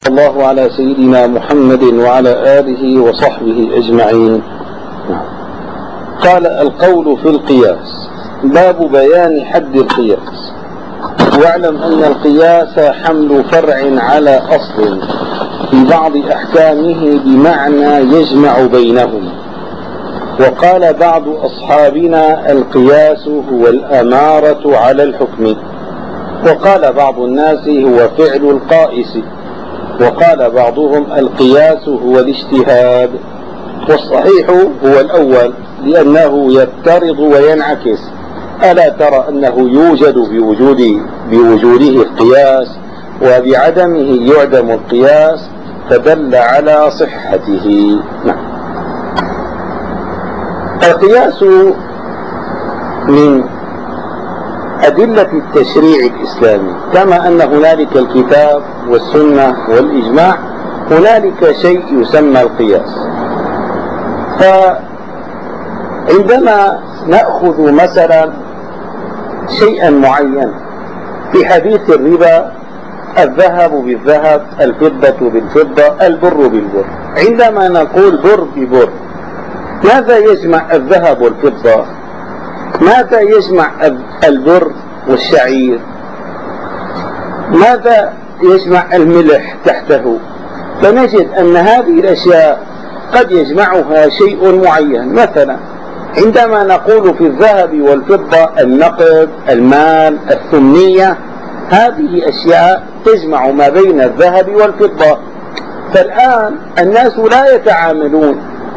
الله على سيدنا محمد وعلى آله وصحبه أجمعين. قال: القول في القياس. باب بيان حد القياس. واعلم أن القياس حمل فرع على أصل في بعض أحكامه بمعنى يجمع بينهما. وقال بعض أصحابنا: القياس هو الأمارة على الحكم. وقال بعض الناس: هو فعل القائس. وقال بعضهم: القياس هو الاجتهاد. والصحيح هو الأول، لأنه يفترض وينعكس. ألا ترى أنه يوجد بوجوده القياس، وبعدمه يعدم القياس، فدل على صحته. القياس من أدلة التشريع الإسلامي، كما أن هنالك الكتاب والسنة والإجماع، هنالك شيء يسمى القياس. فعندما نأخذ مثلا شيئا معين في حديث الربا: الذهب بالذهب، الفضة بالفضة، البر بالبر. عندما نقول بر ببر، ماذا يجمع الذهب والفضة؟ ماذا يجمع البر والشعير؟ ماذا يجمع الملح تحته؟ فنجد أن هذه الأشياء قد يجمعها شيء معين. مثلا عندما نقول في الذهب والفضة النقد، المال، الثمنية، هذه أشياء تجمع ما بين الذهب والفضة. فالآن الناس لا يتعاملون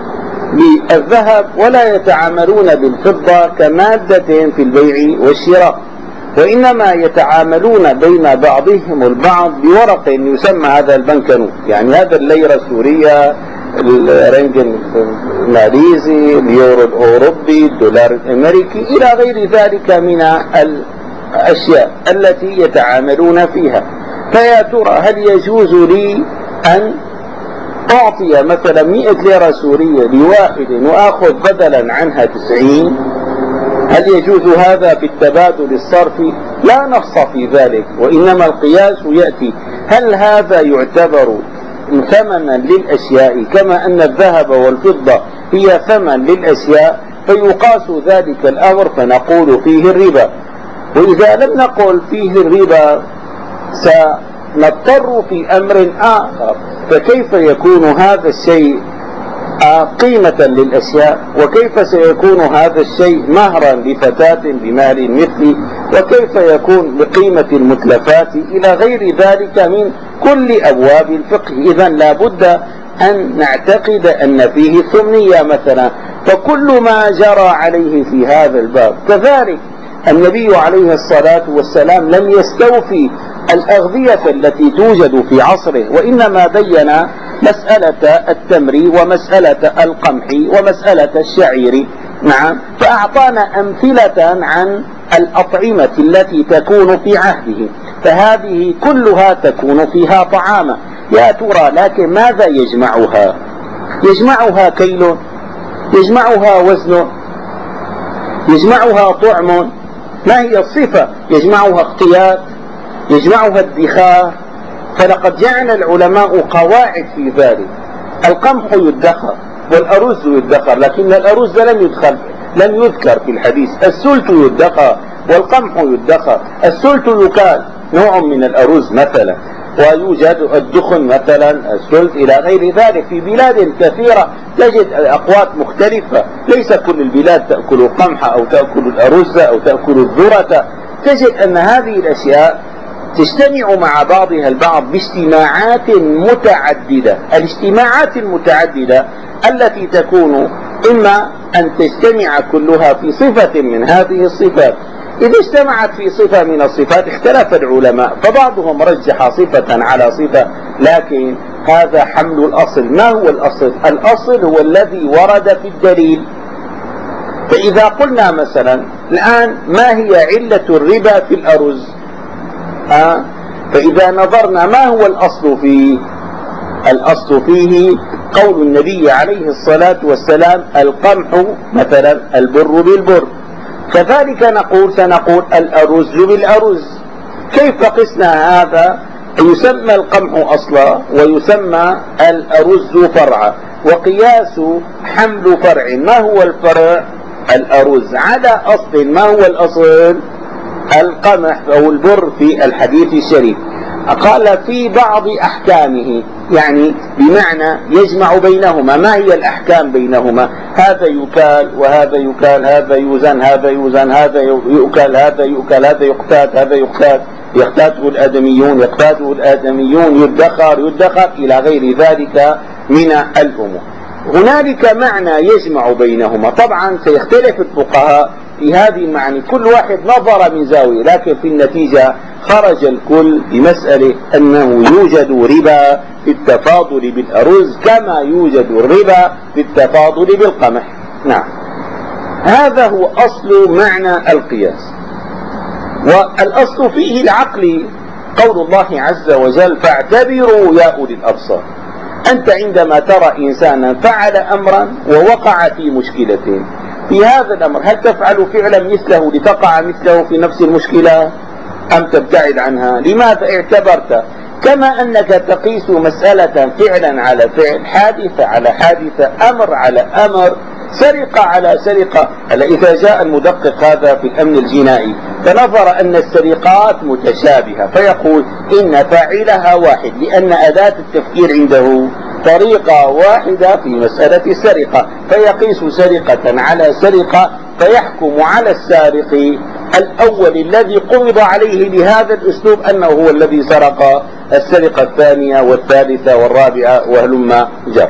بالذهب ولا يتعاملون بالفضة كمادة في البيع والشراء، وإنما يتعاملون بين بعضهم البعض بورق يسمى هذا البنكنوت، يعني هذا الليرة السورية، الرنجن الماليزي، اليورو الأوروبي، الدولار الأمريكي، إلى غير ذلك من الأشياء التي يتعاملون فيها. فيا ترى هل يجوز لي أن أعطي مثلا 100 ليرة سورية لواحد وآخذ بدلا عنها 90؟ هل يجوز هذا في التبادل الصرفي؟ لا نص في ذلك، وإنما القياس يأتي: هل هذا يعتبر ثمنا للأشياء كما أن الذهب والفضة هي ثمن للأشياء؟ فيقاس ذلك الأمر فنقول فيه الربا. وإذا لم نقل فيه الربا سنضطر في أمر آخر: فكيف يكون هذا الشيء قيمة للأشياء؟ وكيف سيكون هذا الشيء مهرا لفتاة بمال مثلي؟ وكيف يكون بقيمة المتلفات؟ إلى غير ذلك من كل أبواب الفقه. إذن لا بد أن نعتقد أن فيه ثمنية مثلا، فكل ما جرى عليه في هذا الباب. كذلك النبي عليه الصلاة والسلام لم يستوفي الأغذية التي توجد في عصره، وإنما بين مسألة التمر ومسألة القمح ومسألة الشعير. نعم، فأعطانا أمثلة عن الأطعمة التي تكون في عهده، فهذه كلها تكون فيها طعاما. يا ترى لكن ماذا يجمعها؟ يجمعها كيل، يجمعها وزن، يجمعها طعم. ما هي الصفة؟ يجمعها اختيار، يجمعها ادخار. فلقد جعل العلماء قواعد في ذلك. القمح يدخر والأرز يدخر، لكن الأرز لم يذكر في الحديث. السلت يدخر والقمح يدخر. السلت يكال نوع من الأرز مثلا، ويوجد الدخن مثلا، السلت إلى غير ذلك. في بلاد كثيرة تجد الأقوات مختلفة، ليس كل البلاد تأكل القمح أو تأكل الأرز أو تأكل الذرة. تجد أن هذه الأشياء تجتمع مع بعضها البعض باجتماعات متعددة. الاجتماعات المتعددة التي تكون إما أن تجتمع كلها في صفة من هذه الصفات. إذا اجتمعت في صفة من الصفات اختلف العلماء، فبعضهم رجح صفة على صفة، لكن هذا حمل الأصل. ما هو الأصل؟ الأصل هو الذي ورد في الدليل. فإذا قلنا مثلا الآن: ما هي علة الربا في الأرز؟ فإذا نظرنا ما هو الأصل فيه؟ الأصل فيه قول النبي عليه الصلاة والسلام: القمح مثلا، البر بالبر. كذلك سنقول الأرز بالأرز. كيف قسنا هذا يسمى القمح أصلا ويسمى الأرز فرعا. وقياس حمل فرع، ما هو الفرع؟ الأرز على أصل، ما هو الأصل؟ القمح أو البر في الحديث الشريف. قال في بعض أحكامه، يعني بمعنى يجمع بينهما. ما هي الأحكام بينهما؟ هذا يكال وهذا يكال، هذا يوزن هذا يوزن، هذا يؤكل هذا يؤكل، هذا يقتات هذا يقتات، يقتاته الآدميون يقتاته الآدميون، يدخر إلى غير ذلك من الأمور. هنالك معنى يجمع بينهما. طبعا سيختلف الفقهاء في هذه المعاني، كل واحد نظر من زاوية، لكن في النتيجة خرج الكل بمسألة أنه يوجد ربا في التفاضل بالأرز كما يوجد الربا في التفاضل بالقمح. نعم، هذا هو أصل معنى القياس. والأصل فيه العقل، قول الله عز وجل فاعتبروا يا أولي الأبصار. أنت عندما ترى إنسانا فعل أمرا ووقع في مشكلة، في هذا الأمر هل تفعل فعلا مثله لتقع مثله في نفس المشكلة أم تبتعد عنها؟ لماذا اعتبرت؟ كما أنك تقيس مسألة فعلا على فعل، حادثة على حادثة، أمر على أمر، سرقة على سرقة. إذا جاء المدقق هذا في الأمن الجنائي فنظر أن السرقات متشابهة فيقول إن فاعلها واحد، لأن أداة التفكير عنده طريقة واحدة في مسألة السرقة، فيقيس سرقة على سرقة فيحكم على السارق الأول الذي قبض عليه بهذا الأسلوب أنه هو الذي سرق السرقة الثانية والثالثة والرابعة وهلم جر.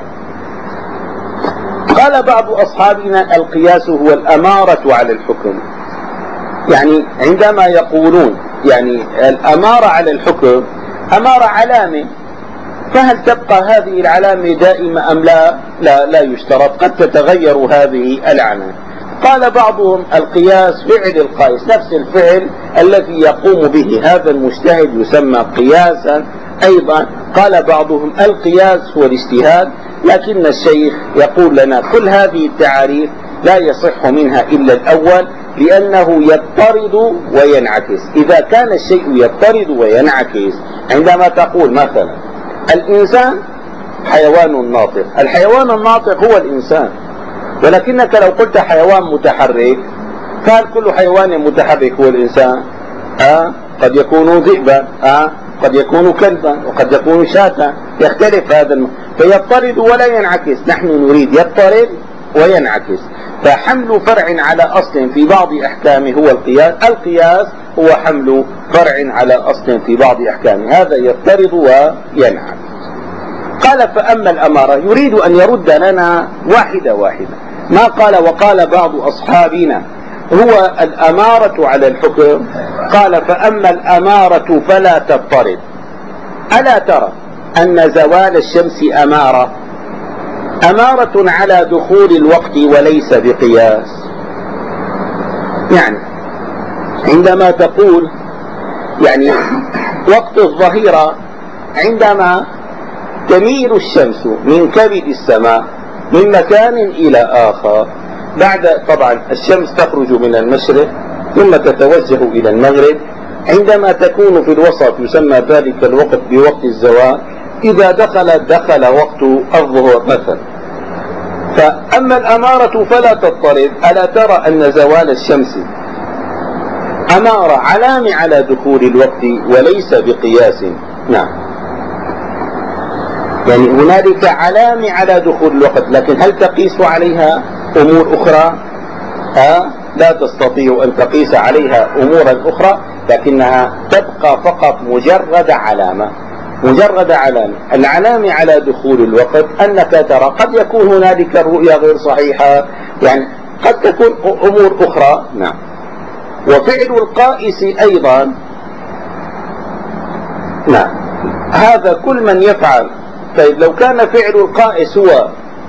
قال بعض أصحابنا القياس هو الأمارة على الحكم. يعني عندما يقولون يعني الأمارة على الحكم، أمارة علامة، فهل تبقى هذه العلامة دائمة أم لا؟ لا يشترط، قد تتغير هذه العلامة. قال بعضهم القياس فعل القائس، نفس الفعل الذي يقوم به هذا المجتهد يسمى قياسا أيضا. قال بعضهم القياس هو الاجتهاد، لكن الشيخ يقول لنا كل هذه التعاريف لا يصح منها إلا الأول، لأنه يضطرد وينعكس. إذا كان الشيء يضطرد وينعكس، عندما تقول مثلا الإنسان حيوان ناطق، الحيوان الناطق هو الإنسان، ولكنك لو قلت حيوان متحرك، فهل كل حيوان متحرك هو الإنسان؟ قد يكون ذئبا، قد يكون كلبا، وقد يكون شاة، يختلف هذا فيضطرد ولا ينعكس. نحن نريد يضطرد وينعكس. فحمل فرع على أصل في بعض أحكامه هو القياس. القياس هو حمل فرع على أصل في بعض أحكامه، هذا يضطرد وينعكس. قال فأما الأمارة، يريد أن يرد لنا واحدة واحدة ما قال. وقال بعض أصحابنا هو الأمارة على الحكم. قال فأما الأمارة فلا تضطرد. ألا ترى أن زوال الشمس أمارة على دخول الوقت وليس بقياس؟ يعني عندما تقول يعني وقت الظهيرة، عندما تميل الشمس من كبد السماء من مكان إلى آخر، بعد طبعا الشمس تخرج من المشرق ثم تتوجه إلى المغرب، عندما تكون في الوسط يسمى ذلك الوقت بوقت الزوال. إذا دخل وقت الظهر مثلا. فأما الأمارة فلا تضطرد. ألا ترى أن زوال الشمس أمارة علامة على دخول الوقت وليس بقياس؟ نعم، يعني هنالك علامة على دخول الوقت، لكن هل تقيس عليها أمور أخرى؟ لا تستطيع أن تقيس عليها أمورا أخرى، لكنها تبقى فقط مجرد علامة. العلامة على دخول الوقت أنك ترى قد يكون هنالك الرؤية غير صحيحة، يعني قد تكون أمور أخرى. نعم. وفعل القائس أيضا، نعم، هذا كل من يفعل. طيب لو كان فعل القائس هو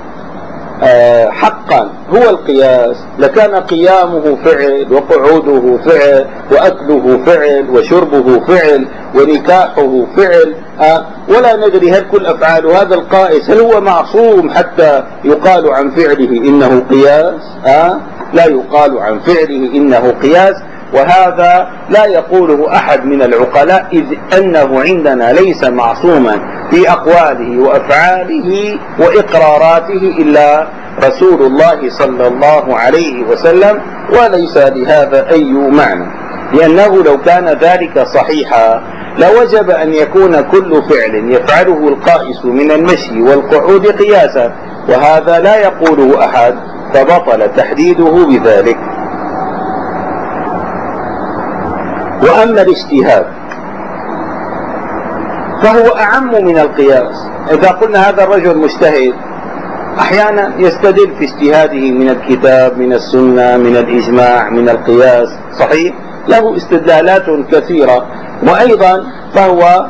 حقا هو القياس، لكان قيامه فعل وقعوده فعل وأكله فعل وشربه فعل ونكاحه فعل، ولا ندري هل كل أفعال هذا القائس هل هو معصوم حتى يقال عن فعله إنه قياس؟ لا يقال عن فعله إنه قياس. وهذا لا يقوله أحد من العقلاء، إذ أنه عندنا ليس معصوما في أقواله وأفعاله وإقراراته إلا رسول الله صلى الله عليه وسلم، وليس لهذا أي معنى، لأنه لو كان ذلك صحيحا لوجب أن يكون كل فعل يفعله القائس من المشي والقعود قياسا، وهذا لا يقوله أحد، فبطل تحديده بذلك. وأما الاجتهاد فهو أعم من القياس. إذا قلنا هذا الرجل مجتهد، أحيانا يستدل في اجتهاده من الكتاب، من السنة، من الإجماع، من القياس، صحيح، له استدلالات كثيرة. وأيضا فهو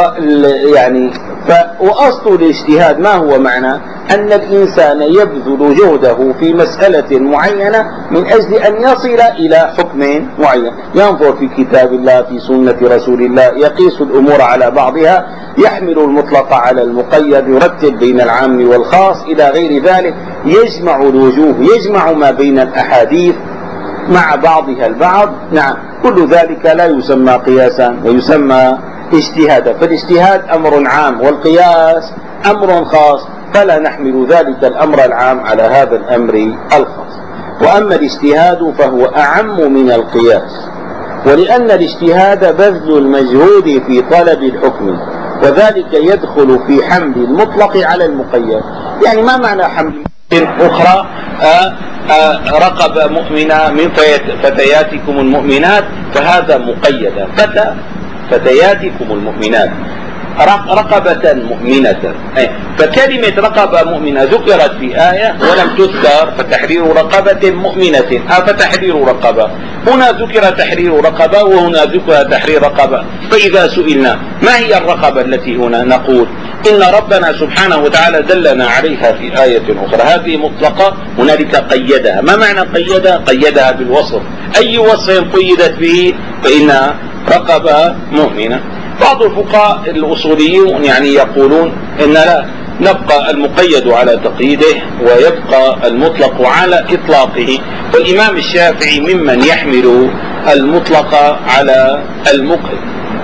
وأصل الاجتهاد ما هو معنى؟ أن الإنسان يبذل جهده في مسألة معينة من أجل أن يصل إلى حكم معين، ينظر في كتاب الله، في سنة رسول الله، يقيس الأمور على بعضها، يحمل المطلق على المقيد، يرتب بين العام والخاص إلى غير ذلك، يجمع الوجوه، يجمع ما بين الأحاديث مع بعضها البعض. نعم، كل ذلك لا يسمى قياسا ويسمى اجتهادا. فالاجتهاد أمر عام والقياس أمر خاص، فلا نحمل ذلك الأمر العام على هذا الأمر الخاص. وأما الاجتهاد فهو أعم من القياس، ولأن الاجتهاد بذل المجهود في طلب الحكم، وذلك يدخل في حمل المطلق على المقيد. يعني ما معنى حمل أخرى رقبة مؤمنة من فتياتكم المؤمنات، فهذا مقيدا، فتياتكم المؤمنات رقبة مؤمنة. فكلمة رقبة مؤمنة ذكرت في آية ولم تذكر فتحرير رقبة مؤمنة، فتحرير رقبة، هنا ذكر تحرير رقبة وهنا ذكر تحرير رقبة. فإذا سئلنا ما هي الرقبة التي هنا، نقول إن ربنا سبحانه وتعالى دلنا عليها في آية أخرى، هذه مطلقة، هنالك قيدها. ما معنى قيدها؟ قيدها بالوصف، أي وصف قيدت به فإنها رقبة مؤمنة. بعض الفقهاء الأصوليون يقولون إن لا نبقى المقيد على تقييده ويبقى المطلق على إطلاقه، والإمام الشافعي ممن يحمل المطلق على المقيد.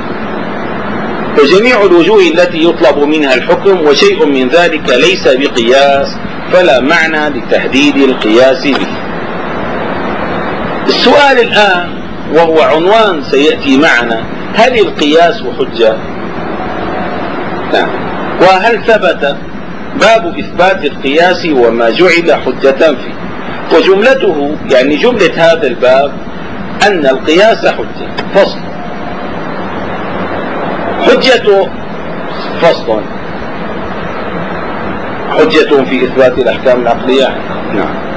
وجميع الوجوه التي يطلب منها الحكم وشيء من ذلك ليس بقياس، فلا معنى لتحديد القياس به. السؤال الآن وهو عنوان سيأتي معنا: هل القياس حجة؟ نعم. وهل ثبت باب إثبات القياس وما جعل حجة فيه؟ وجملته جملة هذا الباب أن القياس حجة. فصل. حجة فصل. حجة في إثبات الأحكام العقلية. نعم.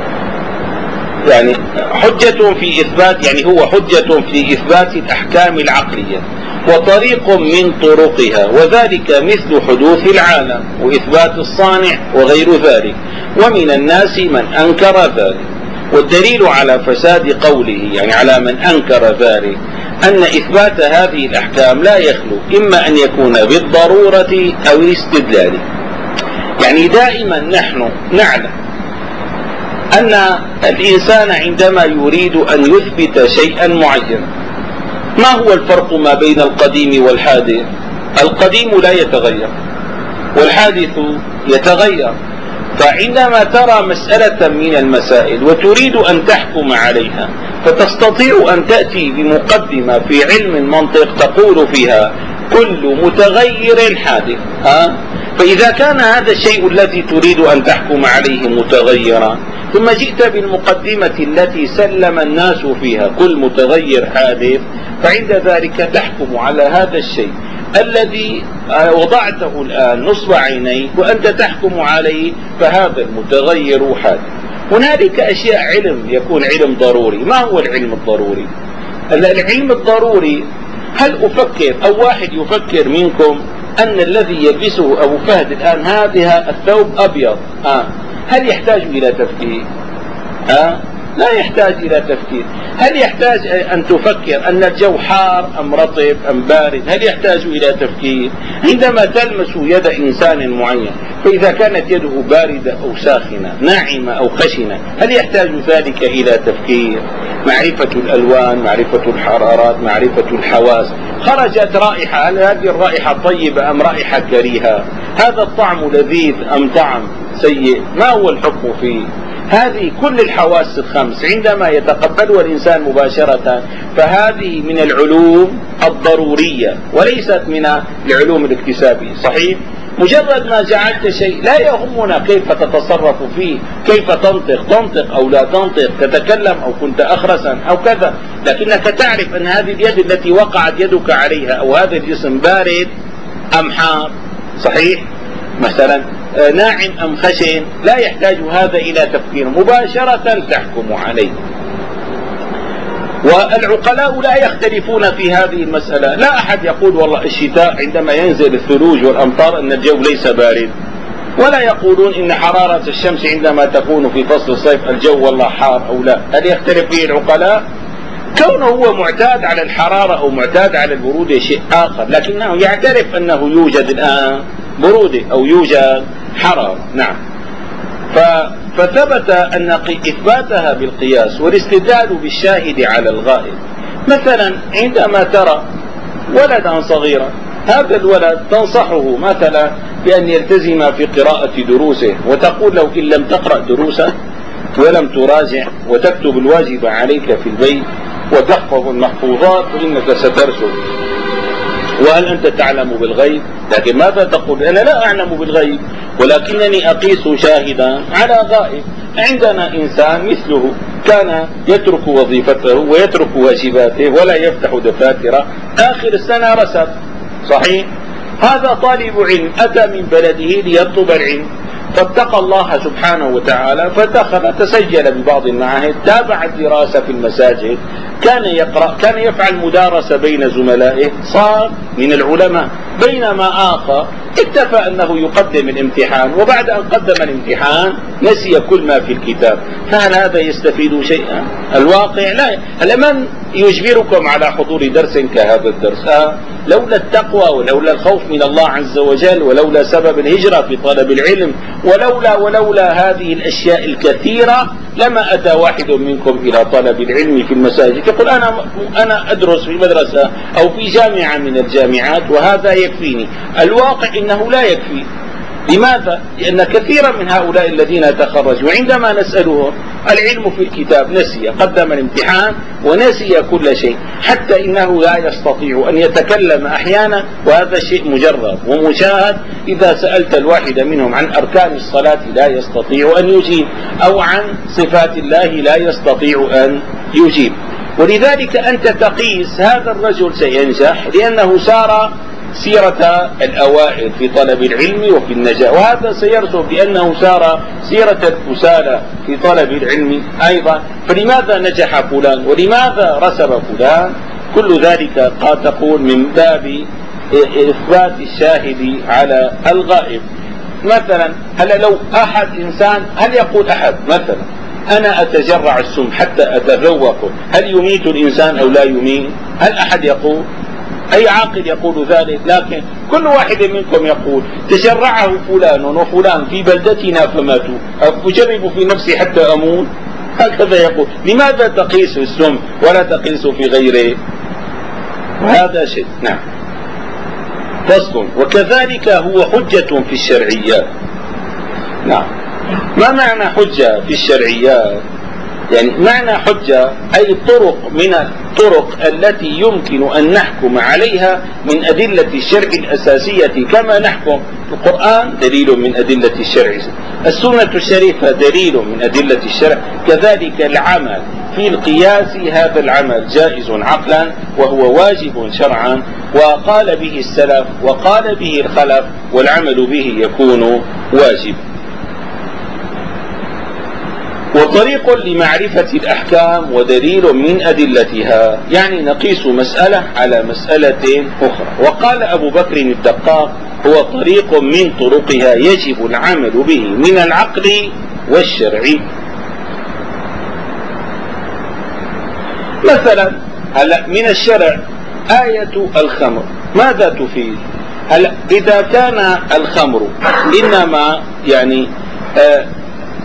حجة في إثبات، هو حجة في إثبات الأحكام العقلية وطريق من طرقها، وذلك مثل حدوث العالم وإثبات الصانع وغير ذلك، ومن الناس من أنكر ذلك. والدليل على فساد قوله على من أنكر ذلك أن إثبات هذه الأحكام لا يخلو إما أن يكون بالضرورة أو الاستدلال. دائما نحن نعلم أن الإنسان عندما يريد أن يثبت شيئا معينا، ما هو الفرق ما بين القديم والحادث؟ القديم لا يتغير والحادث يتغير. فعندما ترى مسألة من المسائل وتريد أن تحكم عليها، فتستطيع أن تأتي بمقدمة في علم المنطق تقول فيها كل متغير حادث. فإذا كان هذا الشيء الذي تريد أن تحكم عليه متغيرا، ثم جئت بالمقدمة التي سلم الناس فيها كل متغير حادث، فعند ذلك تحكم على هذا الشيء الذي وضعته الآن نصب عينيك وأنت تحكم عليه، فهذا المتغير حادث. هنالك أشياء علم يكون علم ضروري. ما هو العلم الضروري؟ العلم الضروري، هل أفكر أو واحد يفكر منكم أن الذي يلبسه أبو فهد الآن هذا الثوب أبيض، هل يحتاج إلى تفكير؟ لا يحتاج إلى تفكير. هل يحتاج أن تفكر أن الجو حار أم رطب أم بارد؟ هل يحتاج إلى تفكير؟ عندما تلمس يد إنسان معين، فإذا كانت يده باردة أو ساخنة، ناعمة أو خشنة، هل يحتاج ذلك إلى تفكير؟ معرفة الألوان، معرفة الحرارات، معرفة الحواس. خرجت رائحة، هل هذه الرائحة طيبة أم رائحة كريهة؟ هذا الطعم لذيذ أم طعم سيء؟ ما هو الحكم فيه؟ هذه كل الحواس الخمس عندما يتقبلها الإنسان مباشرة فهذه من العلوم الضرورية وليست من العلوم الاكتسابية. صحيح؟ مجرد ما جعلت شيء لا يهمنا كيف تتصرف فيه، كيف تنطق أو لا تنطق، تتكلم أو كنت أخرسا أو كذا، لكنك تعرف أن هذه اليد التي وقعت يدك عليها أو هذا الجسم بارد أم حار. صحيح؟ مثلا ناعم أم خشن، لا يحتاج هذا إلى تفكير، مباشرة تحكم عليه. والعقلاء لا يختلفون في هذه المسألة. لا أحد يقول والله الشتاء عندما ينزل الثلوج والأمطار أن الجو ليس بارد، ولا يقولون إن حرارة الشمس عندما تكون في فصل الصيف الجو والله حار أو لا. هل يختلف فيه العقلاء؟ كونه هو معتاد على الحرارة أو معتاد على البرودة شيء آخر، لكنه يعترف أنه يوجد الآن برودة أو يوجد حرارة. نعم. فثبت أن إثباتها بالقياس والاستدلال بالشاهد على الغائب. مثلا عندما ترى ولدا صغيرا، هذا الولد تنصحه مثلا بأن يلتزم في قراءة دروسه، وتقول له إن لم تقرأ دروسه ولم تراجع وتكتب الواجب عليك في البيت وتحفظ المحفوظات فإنك سترسل. وهل أنت تعلم بالغيب؟ لكن ماذا تقول؟ أنا لا أعلم بالغيب ولكنني أقيس شاهدا على غائب. عندنا إنسان مثله كان يترك وظيفته ويترك واجباته ولا يفتح دفاتر، آخر السنة رسب. صحيح؟ هذا طالب علم أتى من بلده ليطلب العلم، فاتقى الله سبحانه وتعالى فدخل تسجل ببعض المعاهد، تابع الدراسة في المساجد، كان يقرأ، كان يفعل مدارسة بين زملائه، صار من العلماء. بينما آخر اكتفى أنه يقدم الامتحان، وبعد أن قدم الامتحان نسي كل ما في الكتاب. فهل هذا يستفيد شيئا؟ الواقع لا. من يجبركم على حضور درس كهذا الدرس؟ لولا التقوى ولولا الخوف من الله عز وجل ولولا سبب الهجرة في طلب العلم ولولا هذه الأشياء الكثيرة لما أتى واحد منكم إلى طلب العلم في المساجد يقول أنا أدرس في مدرسة أو في جامعة من الجامعات وهذا يكفيني. الواقع إنه لا يكفي. لماذا؟ لأن كثيرا من هؤلاء الذين تخرجوا عندما نسألهم العلم في الكتاب نسي، قدم الامتحان ونسي كل شيء، حتى إنه لا يستطيع أن يتكلم أحيانا، وهذا شيء مجرب ومشاهد. إذا سألت الواحد منهم عن أركان الصلاة لا يستطيع أن يجيب، أو عن صفات الله لا يستطيع أن يجيب. ولذلك أنت تقيس هذا الرجل سينجح لأنه سار سيرة الأوائل في طلب العلم وفي النجاة، وهذا سيرسم بأنه سار سيرة الكسالى في طلب العلم أيضا. فلماذا نجح فلان ولماذا رسب فلان؟ كل ذلك قد تقول من باب إثبات الشاهد على الغائب. مثلا هل لو أحد إنسان، هل يقول أحد مثلا أنا أتجرع السم حتى أتذوقه، هل يميت الإنسان أو لا يميت؟ هل أحد يقول؟ أي عاقل يقول ذلك؟ لكن كل واحد منكم يقول تجرعه فلان وفلان في بلدتنا فماتوا، أجرب في نفسي حتى أموت؟ هكذا يقول. لماذا تقيس السم ولا تقيس في غيره؟ وهذا شيء. نعم. فصل. وكذلك هو حجة في الشرعيات. نعم. ما معنى حجة في الشرعيات؟ يعني معنى حجة أي طرق من الطرق التي يمكن أن نحكم عليها من أدلة الشرع الأساسية، كما نحكم القرآن دليل من أدلة الشرع، السنة الشريفة دليل من أدلة الشرع، كذلك العمل في القياس هذا العمل جائز عقلا وهو واجب شرعا، وقال به السلف وقال به الخلف، والعمل به يكون واجب. وطريق لمعرفة الأحكام ودليل من أدلتها، يعني نقيس مسألة على مسألة أخرى. وقال أبو بكر الدقاق هو طريق من طرقها يجب العمل به من العقل والشرع. مثلا هلا من الشرع آية الخمر ماذا تفيد؟ هلا إذا كان الخمر إنما يعني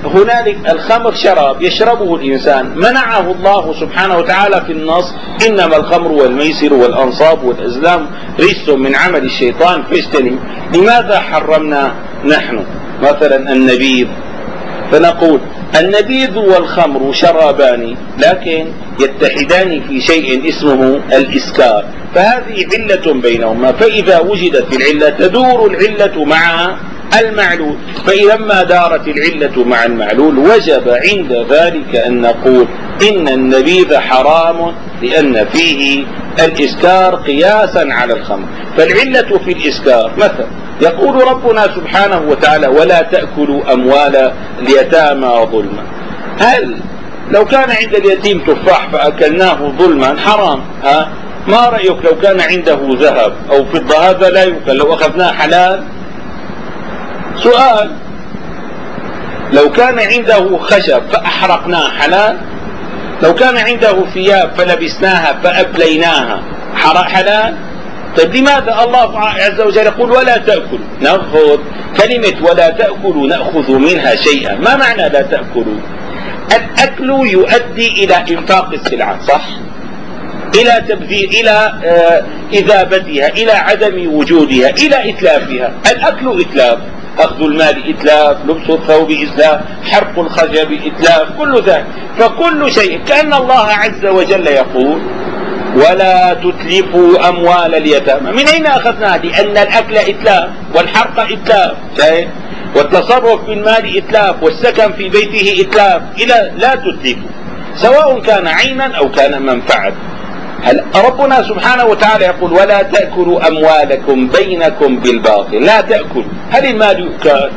هنالك الخمر شراب يشربه الإنسان، منعه الله سبحانه وتعالى في النص: إنما الخمر والميسر والأنصاب والأزلام رجس من عمل الشيطان فاجتنبوه. لماذا حرمنا نحن مثلا النبيذ؟ فنقول النبيذ والخمر شرابان لكن يتحدان في شيء اسمه الإسكار، فهذه علة بينهما، فإذا وجدت العلة تدور العلة مع المعلول، فلما دارت العلة مع المعلول وجب عند ذلك أن نقول إن النبيذ حرام لأن فيه الإسكار قياسا على الخمر. فالعلة في الإسكار مثلا يقول ربنا سبحانه وتعالى: ولا تأكلوا أموال اليتامى ظلما. هل لو كان عند اليتيم تفاح فأكلناه ظلما حرام؟ ما رأيك لو كان عنده ذهب أو فضة؟ هذا لا يؤكل، لو أخذناه حلال؟ سؤال: لو كان عنده خشب فأحرقناه حلال؟ لو كان عنده ثياب فلبسناها فأبليناها حلال؟ طيب لماذا الله عز وجل يقول ولا تأكلوا؟ نأخذ كلمة ولا تأكلوا نأخذ منها شيئا. ما معنى لا تأكلوا؟ الأكل يؤدي إلى إنفاق السلعة، صح؟ إلى تبذير، إلى إذابتها، إلى عدم وجودها، إلى إتلافها. الأكل إتلاف، أخذ المال إتلاف، لبس الثوب إتلاف، حرق الخشب إتلاف، كل ذلك. فكل شيء كأن الله عز وجل يقول ولا تتلفوا أموال اليتامى. من أين أخذناها؟ لأن الأكل إتلاف والحرق إتلاف، والتصرف بالمال إتلاف والسكن في بيته إتلاف، إلى لا تتلفوا سواء كان عينا أو كان منفعة. ربنا سبحانه وتعالى يقول ولا تأكلوا أموالكم بينكم بالباطل. لا تأكلوا، هل المال يؤكل؟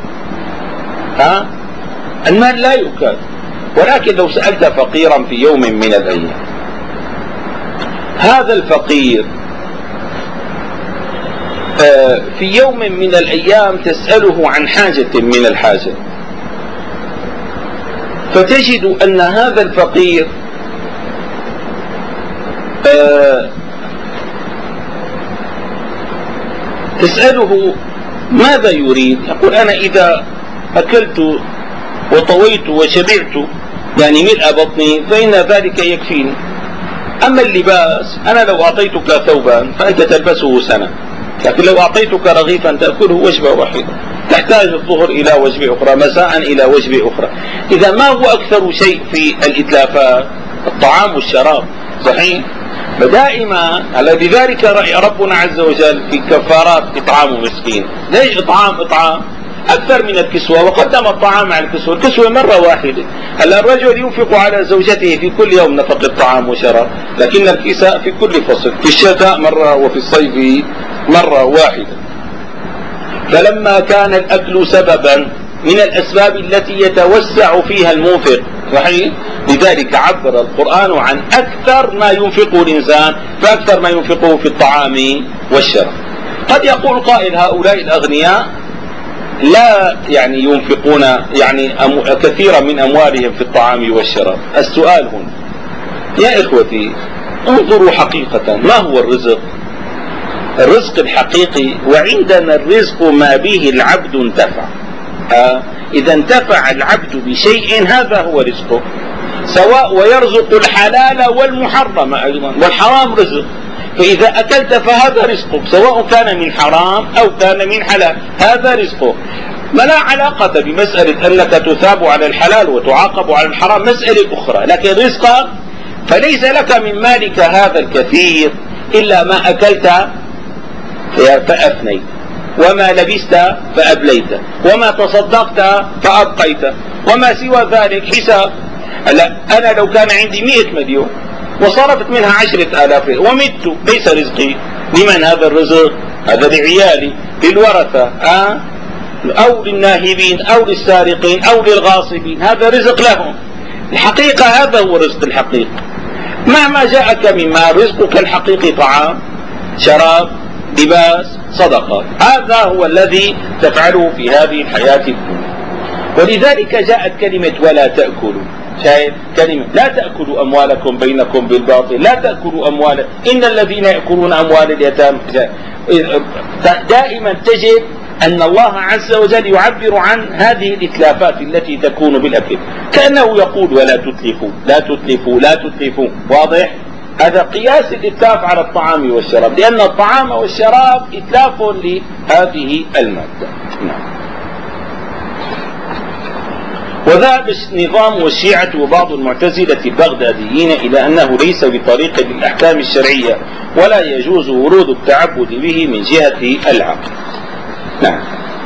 المال لا يؤكل. ولكن لو سألت فقيرا في يوم من الأيام، هذا الفقير في يوم من الأيام تسأله عن حاجة من الحاجة، فتجد أن هذا الفقير تسأله ماذا يريد؟ يقول أنا إذا أكلت وطويت وشبعت يعني ملء بطني فإن ذلك يكفيني. أما اللباس أنا لو أعطيتك ثوبا فأنت تلبسه سنة، لكن لو أعطيتك رغيفا تأكله وجبة واحدة، تحتاج الظهر إلى وجبة أخرى، مساء إلى وجبة أخرى. إذا ما هو أكثر شيء في الإتلافات؟ الطعام والشراب، صحيح؟ فدائما لذلك ربنا عز وجل في كفارات إطعام مسكين. ليش إطعام أكثر من الكسوة؟ وقدم الطعام على الكسوة. الكسوة مرة واحدة. هلا الرجل ينفق على زوجته في كل يوم نفقة طعام وشراب، لكن الكساء في كل فصل، في الشتاء مرة وفي الصيف مرة واحدة. فلما كان الأكل سببا من الأسباب التي يتوسع فيها المنفق، صحيح؟ لذلك عبر القرآن عن أكثر ما ينفقه الإنسان، فأكثر ما ينفقه في الطعام والشراب. قد يقول قائل هؤلاء الأغنياء لا يعني ينفقون يعني كثيرا من أموالهم في الطعام والشراب. السؤال هنا يا إخوتي انظروا حقيقة ما هو الرزق. الرزق الحقيقي، وعندنا الرزق ما به العبد انتفع. إذا انتفع العبد بشيء هذا هو رزقه، سواء ويرزق الحلال والمحرم أيضا، والحرام رزق. فإذا أكلت فهذا رزقك، سواء كان من حرام أو كان من حلال، هذا رزقك. ما لا علاقة بمسألة أنك تثاب على الحلال وتعاقب على الحرام، مسألة أخرى. لكن رزقك، فليس لك من مالك هذا الكثير إلا ما أكلت فأفنيت، وما لبست فأبليت، وما تصدقت فأبقيت، وما سوى ذلك حساب. أنا لو كان عندي 100 مليون وصرفت منها 10,000 ومت، ليس رزقي. لمن هذا الرزق؟ هذا لعيالي، للورثة، أو للناهبين أو للسارقين أو للغاصبين، هذا رزق لهم. الحقيقة هذا هو رزق الحقيقي. مهما جاءك مما رزقك الحقيقي طعام، شراب، لباس، صدقة، هذا هو الذي تفعله في هذه الحياة الدنيا. ولذلك جاءت كلمة ولا تأكلوا. شايف كلمة لا تأكلوا أموالكم بينكم بالباطل، لا تأكلوا إن الذين يأكلون أموال اليتامى. دائما تجد أن الله عز وجل يعبر عن هذه الإتلافات التي تكون بالأكل، كأنه يقول ولا تتلفوا لا تتلفوا لا تتلفوا. واضح؟ هذا قياس الإتلاف على الطعام والشراب، لأن الطعام والشراب إتلاف لهذه المادة. نعم. وذهب النظام والشيعة وبعض المعتزلة البغداديين إلى أنه ليس بطريق للأحكام الشرعية، ولا يجوز ورود التعبد به من جهة العقل. نعم.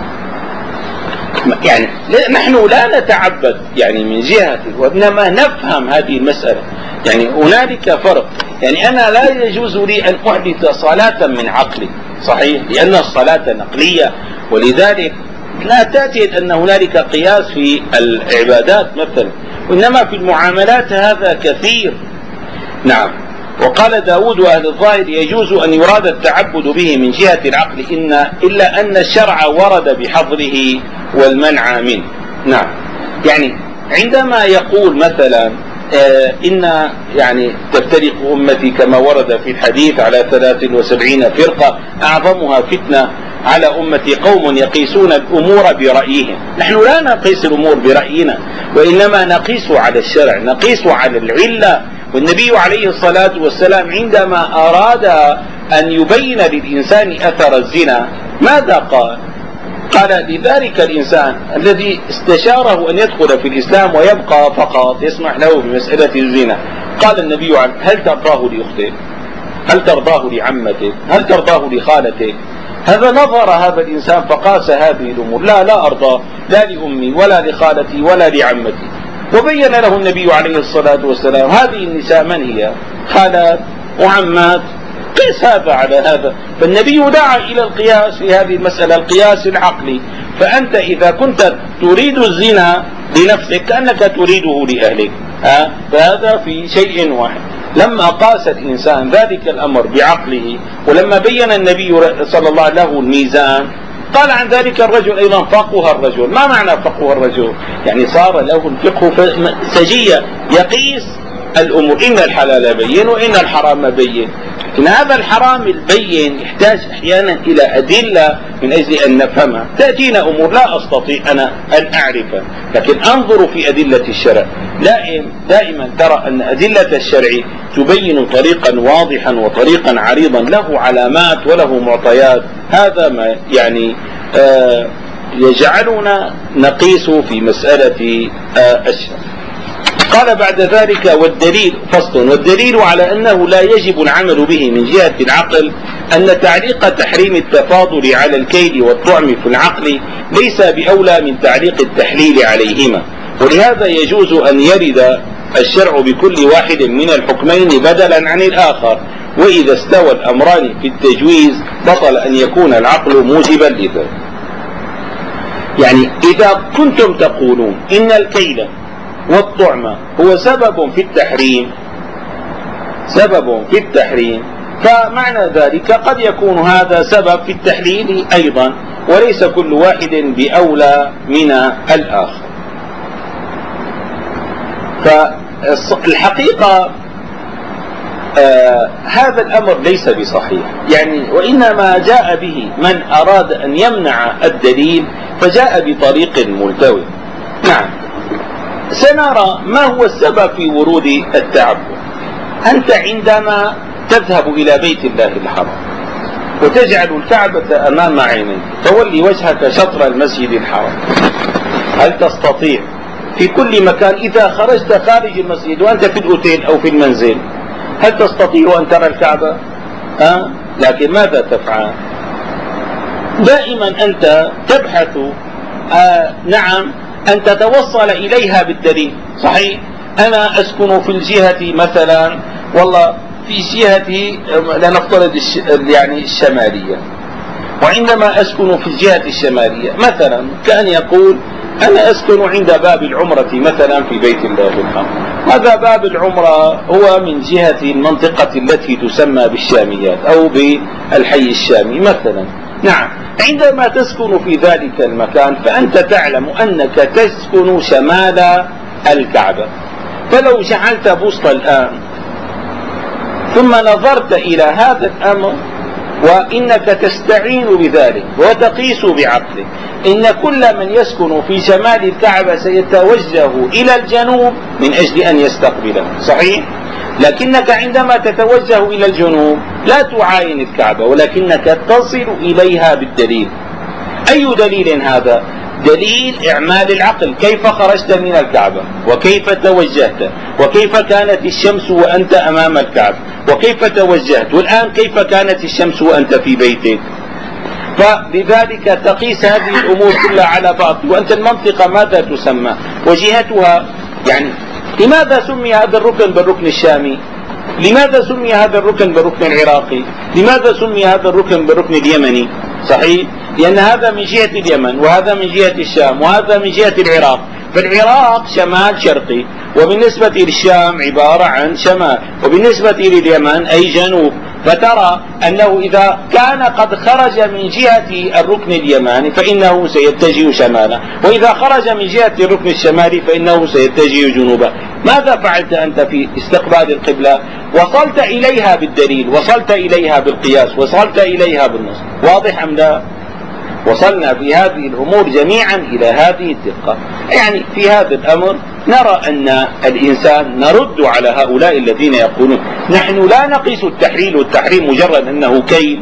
يعني نحن لا نتعبد يعني من جهة، وإنما نفهم هذه المسألة. يعني هنالك فرق. يعني أنا لا يجوز لي أن أحدث صلاة من عقلي، صحيح، لأن الصلاة نقلية، ولذلك لا تأتي أن هنالك قياس في العبادات مثلا، وإنما في المعاملات هذا كثير. نعم. وقال داود وأهل الظاهر يجوز أن يراد التعبد به من جهة العقل إلا أن الشرع ورد بحظره والمنع منه. نعم. يعني عندما يقول مثلا إن يعني تفترق أمتي كما ورد في الحديث على 73 فرقة أعظمها فتنة على أمتي قوم يقيسون الأمور برأيهم. نحن لا نقيس الأمور برأينا، وإنما نقيس على الشرع، نقيس على العلة. والنبي عليه الصلاة والسلام عندما أراد أن يبين للإنسان أثر الزنا ماذا قال؟ قال لذلك الإنسان الذي استشاره أن يدخل في الإسلام ويبقى فقط يسمح له بمسألة الزنا، قال النبي عنه هل ترضاه لأخته؟ هل ترضاه لعمته؟ هل ترضاه لخالته؟ هذا نظر هذا الإنسان فقاس هذه الأمور، لا أرضى لا لأمي ولا لخالتي ولا لعمتي. وبين له النبي عليه الصلاة والسلام هذه النساء من هي؟ خالات وعمات، قيس هذا على هذا. فالنبي دعا إلى القياس في هذه المسألة، القياس العقلي. فأنت إذا كنت تريد الزنا لنفسك كأنك تريده لأهلك، فهذا في شيء واحد. لما قاس الإنسان ذلك الأمر بعقله، ولما بين النبي صلى الله عليه وسلم له الميزان، قال عن ذلك الرجل أيضا فقه الرجل. ما معنى فقه الرجل؟ يعني صار له الفقه سجية، يقيس الأمور، إن الحلال بين وإن الحرام بين. لكن هذا الحرام البين يحتاج أحيانا إلى أدلة من أجل أن نفهمها. تأتينا أمور لا أستطيع أنا أن أعرفها، لكن أنظر في أدلة الشرع. دائما ترى أن أدلة الشرع تبين طريقا واضحا وطريقا عريضا له علامات وله معطيات. هذا ما يعني يجعلنا نقيس في مسألة الشرع. قال بعد ذلك والدليل فصل. والدليل على أنه لا يجب العمل به من جهة العقل أن تعليق تحريم التفاضل على الكيل والطعم في العقل ليس بأولى من تعليق التحليل عليهما، ولهذا يجوز أن يرد الشرع بكل واحد من الحكمين بدلا عن الآخر، وإذا استوى الأمران في التجويز بطل أن يكون العقل موجبا لذلك. يعني إذا كنتم تقولون إن الكيل والطعم هو سبب في التحريم، فمعنى ذلك قد يكون هذا سبب في التحليل أيضا، وليس كل واحد بأولى من الآخر. فالحقيقة هذا الأمر ليس بصحيح، يعني وإنما جاء به من أراد أن يمنع الدليل فجاء بطريق ملتوي. نعم. سنرى ما هو السبب في ورود التعبد. أنت عندما تذهب إلى بيت الله الحرام وتجعل الكعبة أمام عينيك، تولي وجهك شطر المسجد الحرام، هل تستطيع في كل مكان إذا خرجت خارج المسجد وأنت في الأوتيل أو في المنزل هل تستطيع أن ترى الكعبة؟ لكن ماذا تفعل؟ دائما أنت تبحث نعم أن تتوصل إليها بالدليل. صحيح، أنا أسكن في الجهة مثلا، والله في جهة لنفترض يعني الشمالية، وعندما أسكن في الجهة الشمالية مثلا كأن يقول أنا أسكن عند باب العمرة مثلا في بيت الله الحرام. هذا باب العمرة هو من جهة المنطقة التي تسمى بالشاميات أو بالحي الشامي مثلا. نعم، عندما تسكن في ذلك المكان فأنت تعلم أنك تسكن شمال الكعبة، فلو جعلت بوسط الآن ثم نظرت إلى هذا الأمر وإنك تستعين بذلك وتقيس بعقلك إن كل من يسكن في شمال الكعبة سيتوجه إلى الجنوب من أجل أن يستقبله، صحيح؟ لكنك عندما تتوجه إلى الجنوب لا تعاين الكعبة ولكنك تصل إليها بالدليل. أي دليل هذا؟ دليل إعمال العقل. كيف خرجت من الكعبة وكيف توجهت وكيف كانت الشمس وأنت أمام الكعبة وكيف توجهت، والآن كيف كانت الشمس وأنت في بيتك. فبذلك تقيس هذه الأمور كلها على بعض. وأنت المنطقة ماذا تسمى وجهتها؟ يعني لماذا سمي هذا الركن بالركن الشامي؟ لماذا سمي هذا الركن بالركن العراقي؟ لماذا سمي هذا الركن بالركن اليمني؟ صحيح؟ لأن هذا من جهة اليمن وهذا من جهة الشام وهذا من جهة العراق. فالعراق شمال شرقي، وبالنسبة للشام عبارة عن شمال، وبالنسبة لليمن أي جنوب. فترى أنه إذا كان قد خرج من جهة الركن اليماني فإنه سيتجه شمالا، وإذا خرج من جهة الركن الشمالي فإنه سيتجه جنوبا. ماذا فعلت أنت في استقبال القبلة؟ وصلت إليها بالدليل، وصلت إليها بالقياس، وصلت إليها بالنص. واضح أم لا؟ وصلنا في هذه الأمور جميعا إلى هذه الدقة. يعني في هذا الأمر نرى أن الإنسان نرد على هؤلاء الذين يقولون نحن لا نقيس التحليل والتحريم مجرد أنه كيل.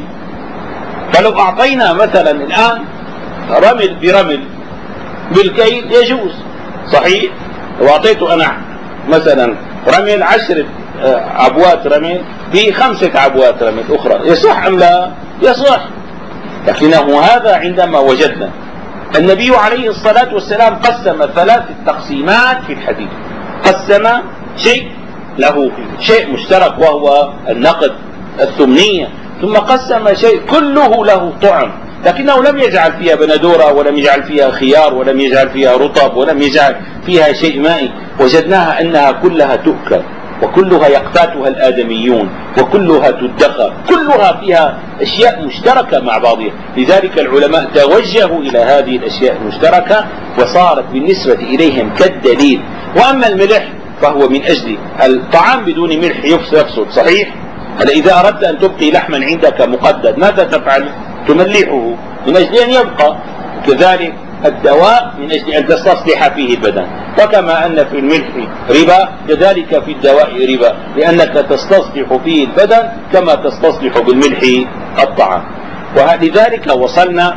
فلو أعطينا مثلا الآن رمل برمل بالكيل يجوز، صحيح؟ لو أعطيت أنا مثلا رمل 10 عبوات رمل ب5 عبوات رمل أخرى، يصح أم لا؟ يصح. لكنه هذا عندما وجدنا النبي عليه الصلاة والسلام قسم 3 تقسيمات في الحديث. قسم شيء له شيء مشترك وهو النقد الثمنية، ثم قسم شيء كله له طعم لكنه لم يجعل فيها بندورة ولم يجعل فيها خيار ولم يجعل فيها رطب ولم يجعل فيها شيء مائي. وجدناها أنها كلها تؤكل وكلها يقتاتها الآدميون وكلها تدخر، كلها فيها أشياء مشتركة مع بعضها. لذلك العلماء توجهوا إلى هذه الأشياء المشتركة وصارت بالنسبة إليهم كالدليل. وأما الملح فهو من أجل الطعام بدون ملح يفسد، صحيح؟ هلا إذا أردت أن تبقي لحما عندك مقدد ماذا تفعل؟ تملحه من أجل أن يبقى. كذلك الدواء من أجل أن تستصلح فيه البدن. وكما أن في الملح ربا كذلك في الدواء ربا، لأنك تستصلح فيه البدن كما تستصلح بالملح الطعام. ولذلك وصلنا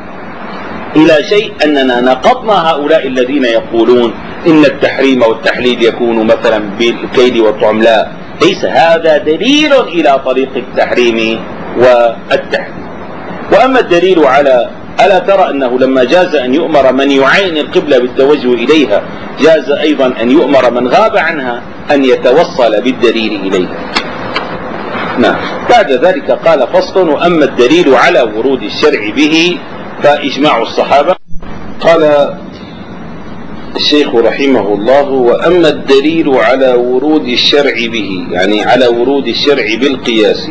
إلى شيء أننا نقضنا هؤلاء الذين يقولون إن التحريم والتحليل يكون مثلا بالكيل والطعم. لا، ليس هذا دليل إلى طريق التحريم والتحليل. وأما الدليل على ألا ترى أنه لما جاز أن يؤمر من يعين القبلة بالتوجه إليها جاز أيضا أن يؤمر من غاب عنها أن يتوصل بالدليل إليها. نعم. بعد ذلك قال فصل: وأما الدليل على ورود الشرع به فإجماع الصحابة. قال الشيخ رحمه الله: وأما الدليل على ورود الشرع به، يعني على ورود الشرع بالقياس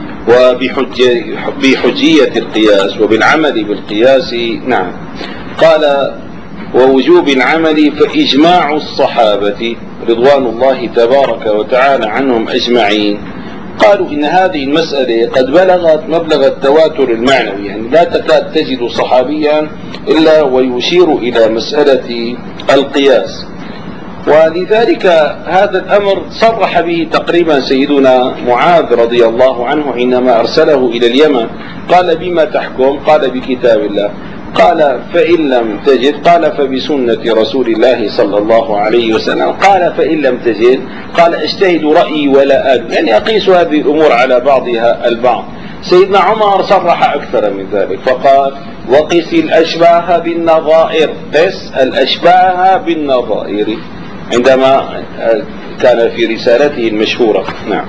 وبحجية القياس وبالعمل بالقياس. نعم. قال: ووجوب العمل فإجماع الصحابة رضوان الله تبارك وتعالى عنهم أجمعين. قالوا إن هذه المسألة قد بلغت مبلغ التواتر المعنوي، يعني لا تكاد تجد صحابيا إلا ويشير إلى مسألة القياس. ولذلك هذا الأمر صرح به تقريبا سيدنا معاذ رضي الله عنه حينما أرسله إلى اليمن. قال: بما تحكم؟ قال: بكتاب الله. قال: فإن لم تجد؟ قال: فبسنة رسول الله صلى الله عليه وسلم. قال: فإن لم تجد؟ قال: اجتهد رأيي ولا آل، يعني أقيس هذه الأمور على بعضها البعض. سيدنا عمر صرح أكثر من ذلك فقال: وقس الأشباه بالنظائر، قس الأشباه بالنظائر، عندما كان في رسالته المشهورة. نعم.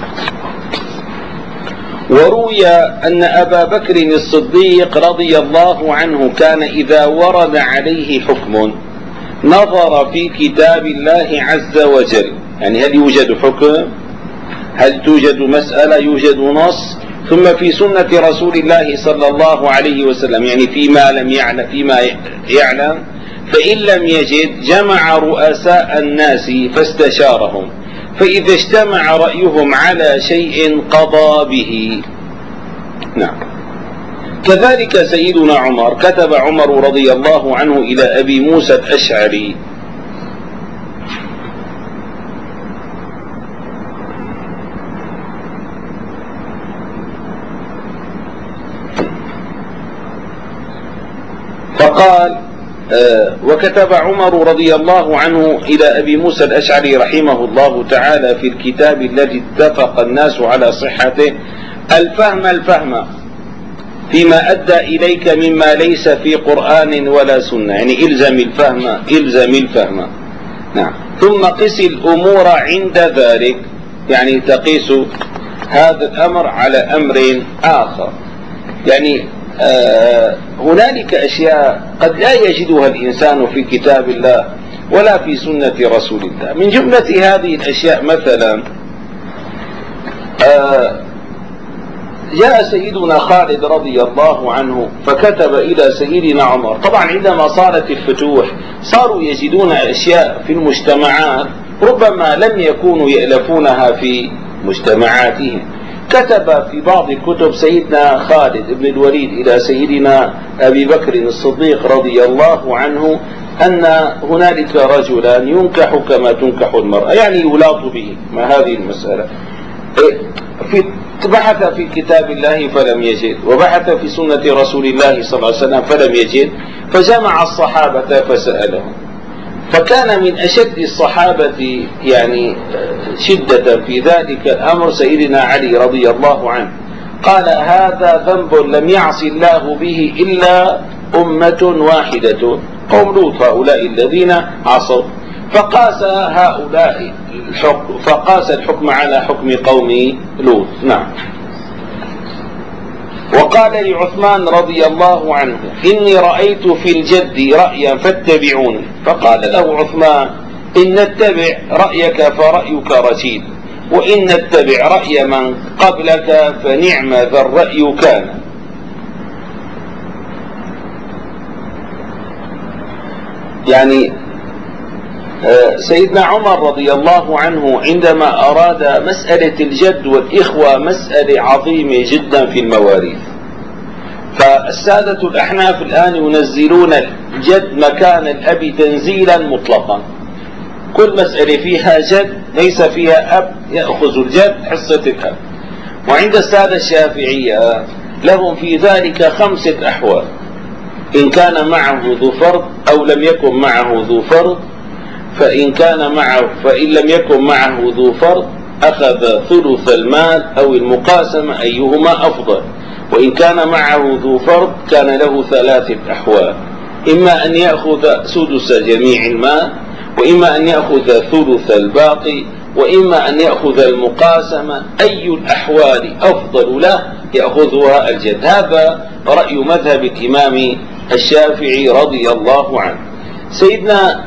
وروي أن أبا بكر الصديق رضي الله عنه كان إذا ورد عليه حكم نظر في كتاب الله عز وجل، يعني هل يوجد حكم، هل توجد مسألة، يوجد نص، ثم في سنة رسول الله صلى الله عليه وسلم، يعني فيما لم يعلم، فيما يعلم. فإن لم يجد جمع رؤساء الناس فاستشارهم، فإذا اجتمع رأيهم على شيء قضى به. نعم. كذلك سيدنا عمر، كتب عمر رضي الله عنه إلى أبي موسى الأشعري: فقال وكتب عمر رضي الله عنه إلى أبي موسى الأشعري رحمه الله تعالى في الكتاب الذي اتفق الناس على صحته: الفهم فيما أدى إليك مما ليس في قرآن ولا سنة، يعني إلزم الفهم. نعم. ثم قس الأمور عند ذلك، يعني تقيس هذا الأمر على أمر آخر. يعني هنالك أشياء قد لا يجدها الإنسان في كتاب الله ولا في سنة رسول الله. من جملة هذه الأشياء مثلا جاء سيدنا خالد رضي الله عنه فكتب إلى سيدنا عمر. طبعا عندما صارت الفتوح صاروا يجدون أشياء في المجتمعات ربما لم يكونوا يألفونها في مجتمعاتهم. كتب في بعض الكتب سيدنا خالد بن الوليد إلى سيدنا أبي بكر الصديق رضي الله عنه أن هنالك رجلا ينكح كما تنكح المرأة، يعني يلاط به. ما هذه المسألة؟ بحث في كتاب الله فلم يجد، وبحث في سنة رسول الله صلى الله عليه وسلم فلم يجد، فجمع الصحابة فسألهم. فكان من أشد الصحابة يعني شدة في ذلك الأمر سيدنا علي رضي الله عنه. قال: هذا ذنب لم يعص الله به إلا أمة واحدة، قوم لوط، هؤلاء الذين عصوا. فقاس الحكم على حكم قوم لوط. نعم. وقال لعثمان رضي الله عنه: إني رأيت في الجد رأيا فاتبعوني. فقال له عثمان: إن نتبع رأيك فرأيك رشيد، وإن نتبع رأي من قبلك فنعم ذا الرأي كان. يعني سيدنا عمر رضي الله عنه عندما أراد مسألة الجد والإخوة مسألة عظيمة جدا في المواريث، فالسادة الأحناف الآن ينزلون الجد مكان الأب تنزيلا مطلقا. كل مسألة فيها جد ليس فيها أب يأخذ الجد حصة الأب. وعند السادة الشافعية لهم في ذلك 5 أحوال: إن كان معه ذو فرض أو لم يكن معه ذو فرض، فإن لم يكن معه ذو فرض أخذ ثلث المال أو المقاسمة أيهما أفضل، وإن كان معه ذو فرض كان له 3 أحوال: إما أن يأخذ سدس جميع المال، وإما أن يأخذ ثلث الباقي، وإما أن يأخذ المقاسمة. أي الأحوال أفضل له يأخذها الجد. هذا رأي مذهب الإمام الشافعي رضي الله عنه. سيدنا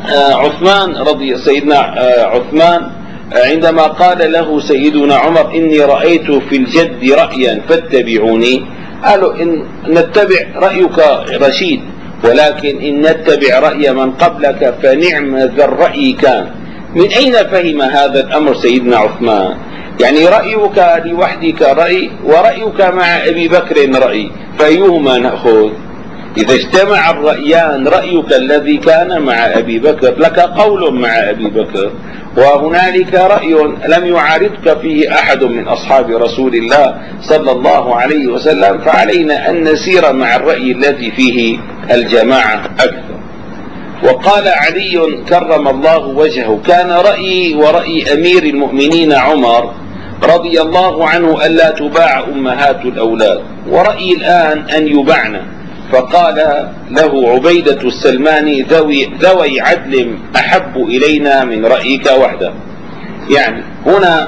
عثمان عندما قال له سيدنا عمر: إني رأيت في الجد رأيا فاتبعوني، قالوا: إن نتبع رأيك رشيد، ولكن إن نتبع رأي من قبلك فنعم ذا الرأي كان. من أين فهم هذا الأمر سيدنا عثمان؟ يعني رأيك لوحدك رأي، ورأيك مع أبي بكر رأي، فأيهما نأخذ؟ إذا اجتمع الرأيان، رأيك الذي كان مع أبي بكر لك قول مع أبي بكر، وهنالك رأي لم يعارضك فيه أحد من أصحاب رسول الله صلى الله عليه وسلم، فعلينا أن نسير مع الرأي الذي فيه الجماعة أكثر. وقال علي كرم الله وجهه: كان رأيي ورأي أمير المؤمنين عمر رضي الله عنه ألا تباع أمهات الأولاد، ورأيي الآن أن يبعن. فقال له عبيدة السلماني: ذوي عدل أحب إلينا من رأيك وحده. يعني هنا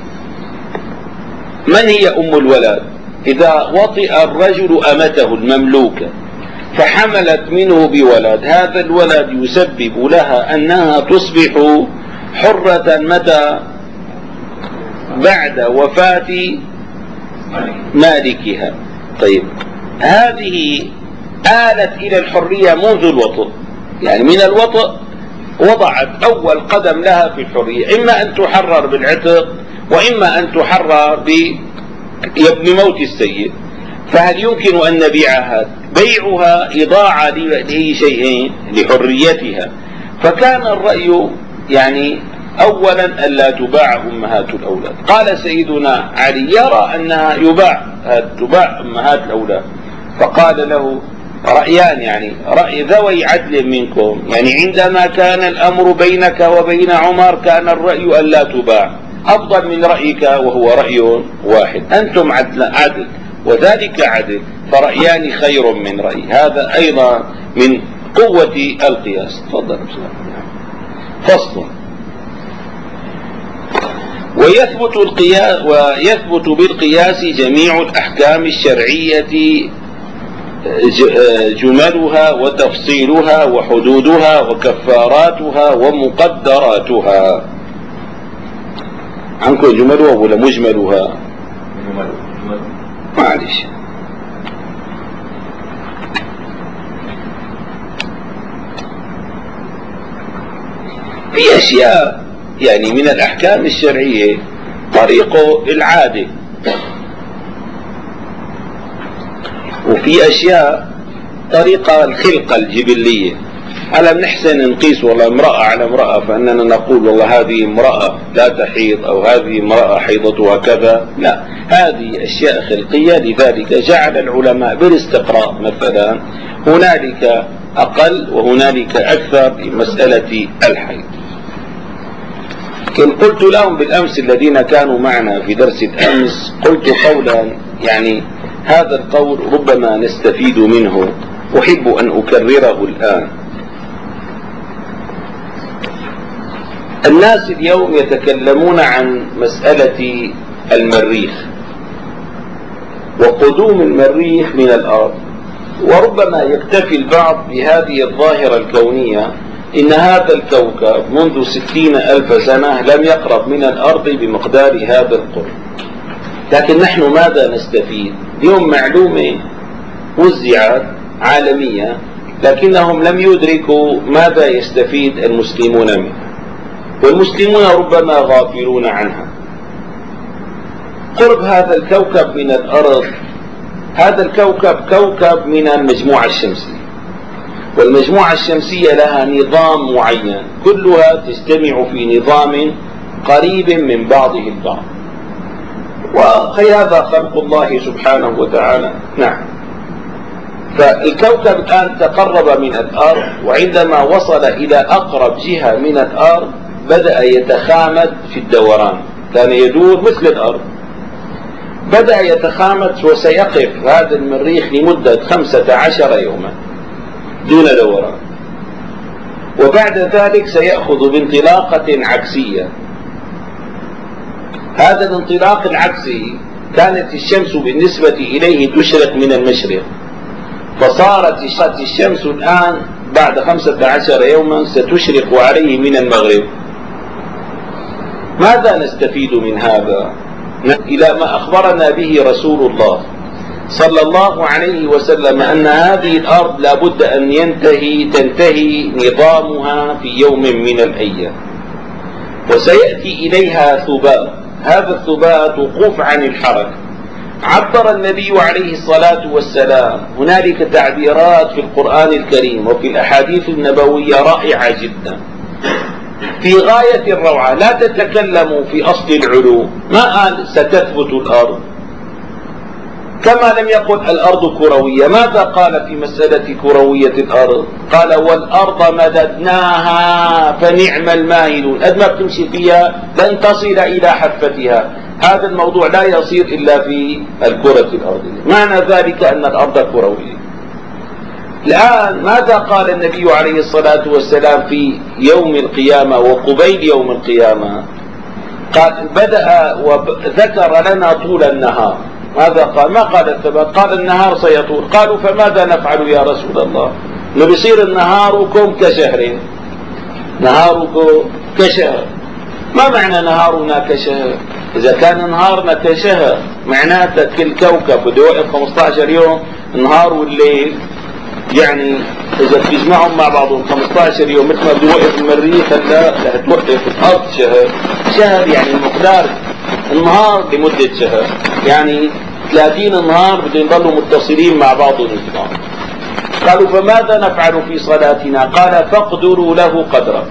من هي أم الولد؟ إذا وطئ الرجل أمته المملوكة فحملت منه بولد، هذا الولد يسبب لها أنها تصبح حرة متى؟ بعد وفاة مالكها. طيب، هذه آلت إلى الحرية منذ الوطء، يعني من الوطء وضعت أول قدم لها في الحرية، إما أن تحرر بالعتق، وإما أن تحرر بموت السيد. فهل يمكن أن نبيعها؟ بيعها إضاعة لأي شيئين، لحريتها. فكان الرأي يعني أولا ألا تباع أمهات الأولاد. قال سيدنا علي يرى أنها تباع أمهات الأولاد، فقال له رأيان، يعني رأي ذوي عدل منكم، يعني عندما كان الأمر بينك وبين عمر كان الرأي ألا تباع أفضل من رأيك وهو رأي واحد. أنتم عدل وذلك عدل، فرأيان خير من رأي. هذا أيضا من قوة القياس. تفضل. فصل. ويثبت بالقياس جميع الأحكام الشرعية جملها وتفصيلها وحدودها وكفاراتها ومقدراتها. عنكم جملها ولا مجملها؟ معلش. في أشياء يعني من الأحكام الشرعية طريق العادة، وفي أشياء طريقة الخلقة الجبلية. ألم نحسن نقيس والله امرأة على امرأة فإننا نقول والله هذه امرأة لا تحيض أو هذه امرأة حيضتها كذا؟ لا، هذه أشياء خلقية. لذلك جعل العلماء بالاستقراء مثلا هنالك أقل وهنالك أكثر في مسألة الحيض. كم قلت لهم بالأمس الذين كانوا معنا في درس الأمس، قلت قولا يعني هذا القول ربما نستفيد منه، أحب أن أكرره الآن. الناس اليوم يتكلمون عن مسألة المريخ وقدوم المريخ من الأرض، وربما يكتفي البعض بهذه الظاهرة الكونية، إن هذا الكوكب منذ 60,000 سنة لم يقرب من الأرض بمقدار هذا القرب. لكن نحن ماذا نستفيد؟ اليوم معلومة وزعت عالمية لكنهم لم يدركوا ماذا يستفيد المسلمون منها، والمسلمون ربما غافلون عنها. قرب هذا الكوكب من الأرض، هذا الكوكب كوكب من المجموعة الشمسية، والمجموعة الشمسية لها نظام معين، كلها تجتمع في نظام قريب من بعضه البعض، وهذا خلق الله سبحانه وتعالى. نعم. فالكوكب الآن تقرب من الأرض، وعندما وصل إلى أقرب جهة من الأرض بدأ يتخامد في الدوران، كان يدور مثل الأرض، بدأ يتخامد، وسيقف هذا المريخ لمدة 15 يوما دون دوران، وبعد ذلك سيأخذ بانطلاقة عكسية. هذا الانطلاق العكسي كانت الشمس بالنسبة إليه تشرق من المشرق، فصارت الشمس الآن بعد 15 يوما ستشرق عليه من المغرب. ماذا نستفيد من هذا؟ إلى ما أخبرنا به رسول الله صلى الله عليه وسلم أن هذه الأرض لابد أن تنتهي نظامها في يوم من الأيام، وسيأتي إليها ثبات. هذا الثبات وقوف عن الحركة. عبر النبي عليه الصلاة والسلام، هنالك تعبيرات في القرآن الكريم وفي الأحاديث النبوية رائعة جدا في غاية الروعة. لا تتكلموا في أصل العلوم، ما قال ستثبت الأرض، كما لم يقل الأرض كروية. ماذا قال في مسألة كروية الأرض؟ قال والأرض مددناها فنعم الماهدون. قد ما بتمشي فيها لن تصل إلى حفتها. هذا الموضوع لا يصير إلا في الكرة الأرضية. معنى ذلك أن الأرض كروية. الآن ماذا قال النبي عليه الصلاة والسلام في يوم القيامة وقبيل يوم القيامة؟ قال بدأ وذكر لنا طول النهار. ماذا قال؟ ما قال الثبات، قال النهار سيطول. قالوا فماذا نفعل يا رسول الله؟ انه بيصير نهاركم كشهر، نهاركم كشهر. ما معنى نهارنا كشهر؟ إذا كان نهارنا كشهر معناته كل كوكب بده يوقف 15 يوم، النهار والليل، يعني إذا بتجمعهم مع بعضهم 15 يوم مثل ما بده يوقف المريخ هلا رح توقف الأرض شهر. شهر يعني مقدار النهار لمدة شهر، يعني 30 نهار بدهم يضلوا متصلين مع بعضهم البعض. قالوا فماذا نفعل في صلاتنا؟ قال فاقدروا له قدرا.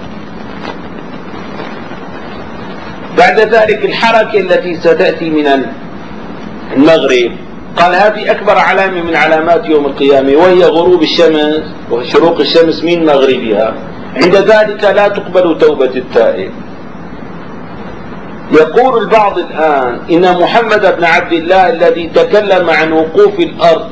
بعد ذلك الحركة التي ستأتي من المغرب قال هذه أكبر علامة من علامات يوم القيامة، وهي غروب الشمس وشروق الشمس من مغربها. عند ذلك لا تقبل توبة التائب. يقول البعض الآن إن محمد بن عبد الله الذي تكلم عن وقوف الأرض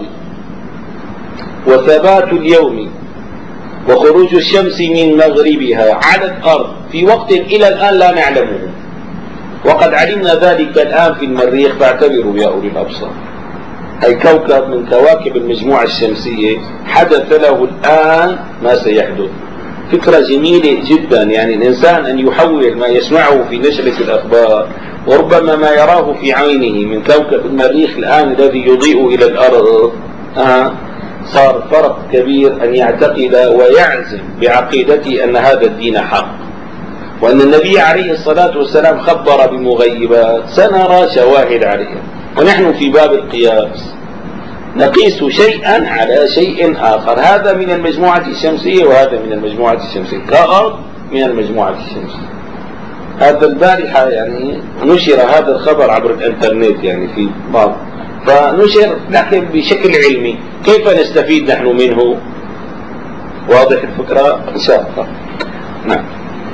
وثبات اليوم وخروج الشمس من مغربها على الأرض في وقت إلى الآن لا نعلمه، وقد علمنا ذلك الآن في المريخ، فاعتبروا يا أولي الأبصار. أي كوكب من كواكب المجموعة الشمسية حدث له الآن ما سيحدث. فكرة جميلة جدا، يعني الإنسان أن يحول ما يسمعه في نشرة الأخبار وربما ما يراه في عينه من كوكب المريخ الآن الذي يضيء إلى الأرض. صار فرق كبير أن يعتقد ويعزم بعقيدته أن هذا الدين حق، وأن النبي عليه الصلاة والسلام خبر بمغيبات سنرى شواهد عليها. ونحن في باب القياس نقيس شيئا على شيء آخر، هذا من المجموعة الشمسية وهذا من المجموعة الشمسية، كأرض من المجموعة الشمسية. هذا البارحة يعني نشر هذا الخبر عبر الانترنت يعني في بعض، فنشر لكن بشكل علمي. كيف نستفيد نحن منه؟ واضح الفكرة إن شاء الله. نعم.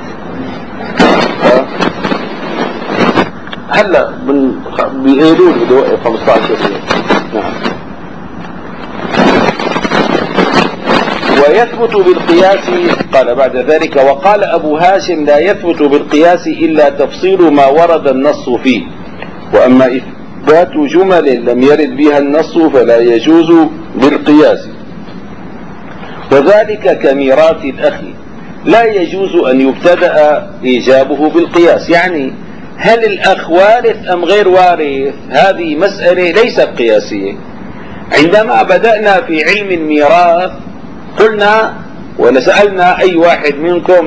هلا بيقولوا لي 15 دقيقة. نعم. ويثبت بالقياس، قال بعد ذلك وقال أبو هاشم لا يثبت بالقياس إلا تفصيل ما ورد النص فيه، وأما إثبات جمل لم يرد بها النص فلا يجوز بالقياس، وذلك كميراث الأخ لا يجوز أن يبتدأ إيجابه بالقياس. يعني هل الأخ وارث أم غير وارث؟ هذه مسألة ليست قياسية. عندما بدأنا في علم الميراث قلنا ولسألنا أي واحد منكم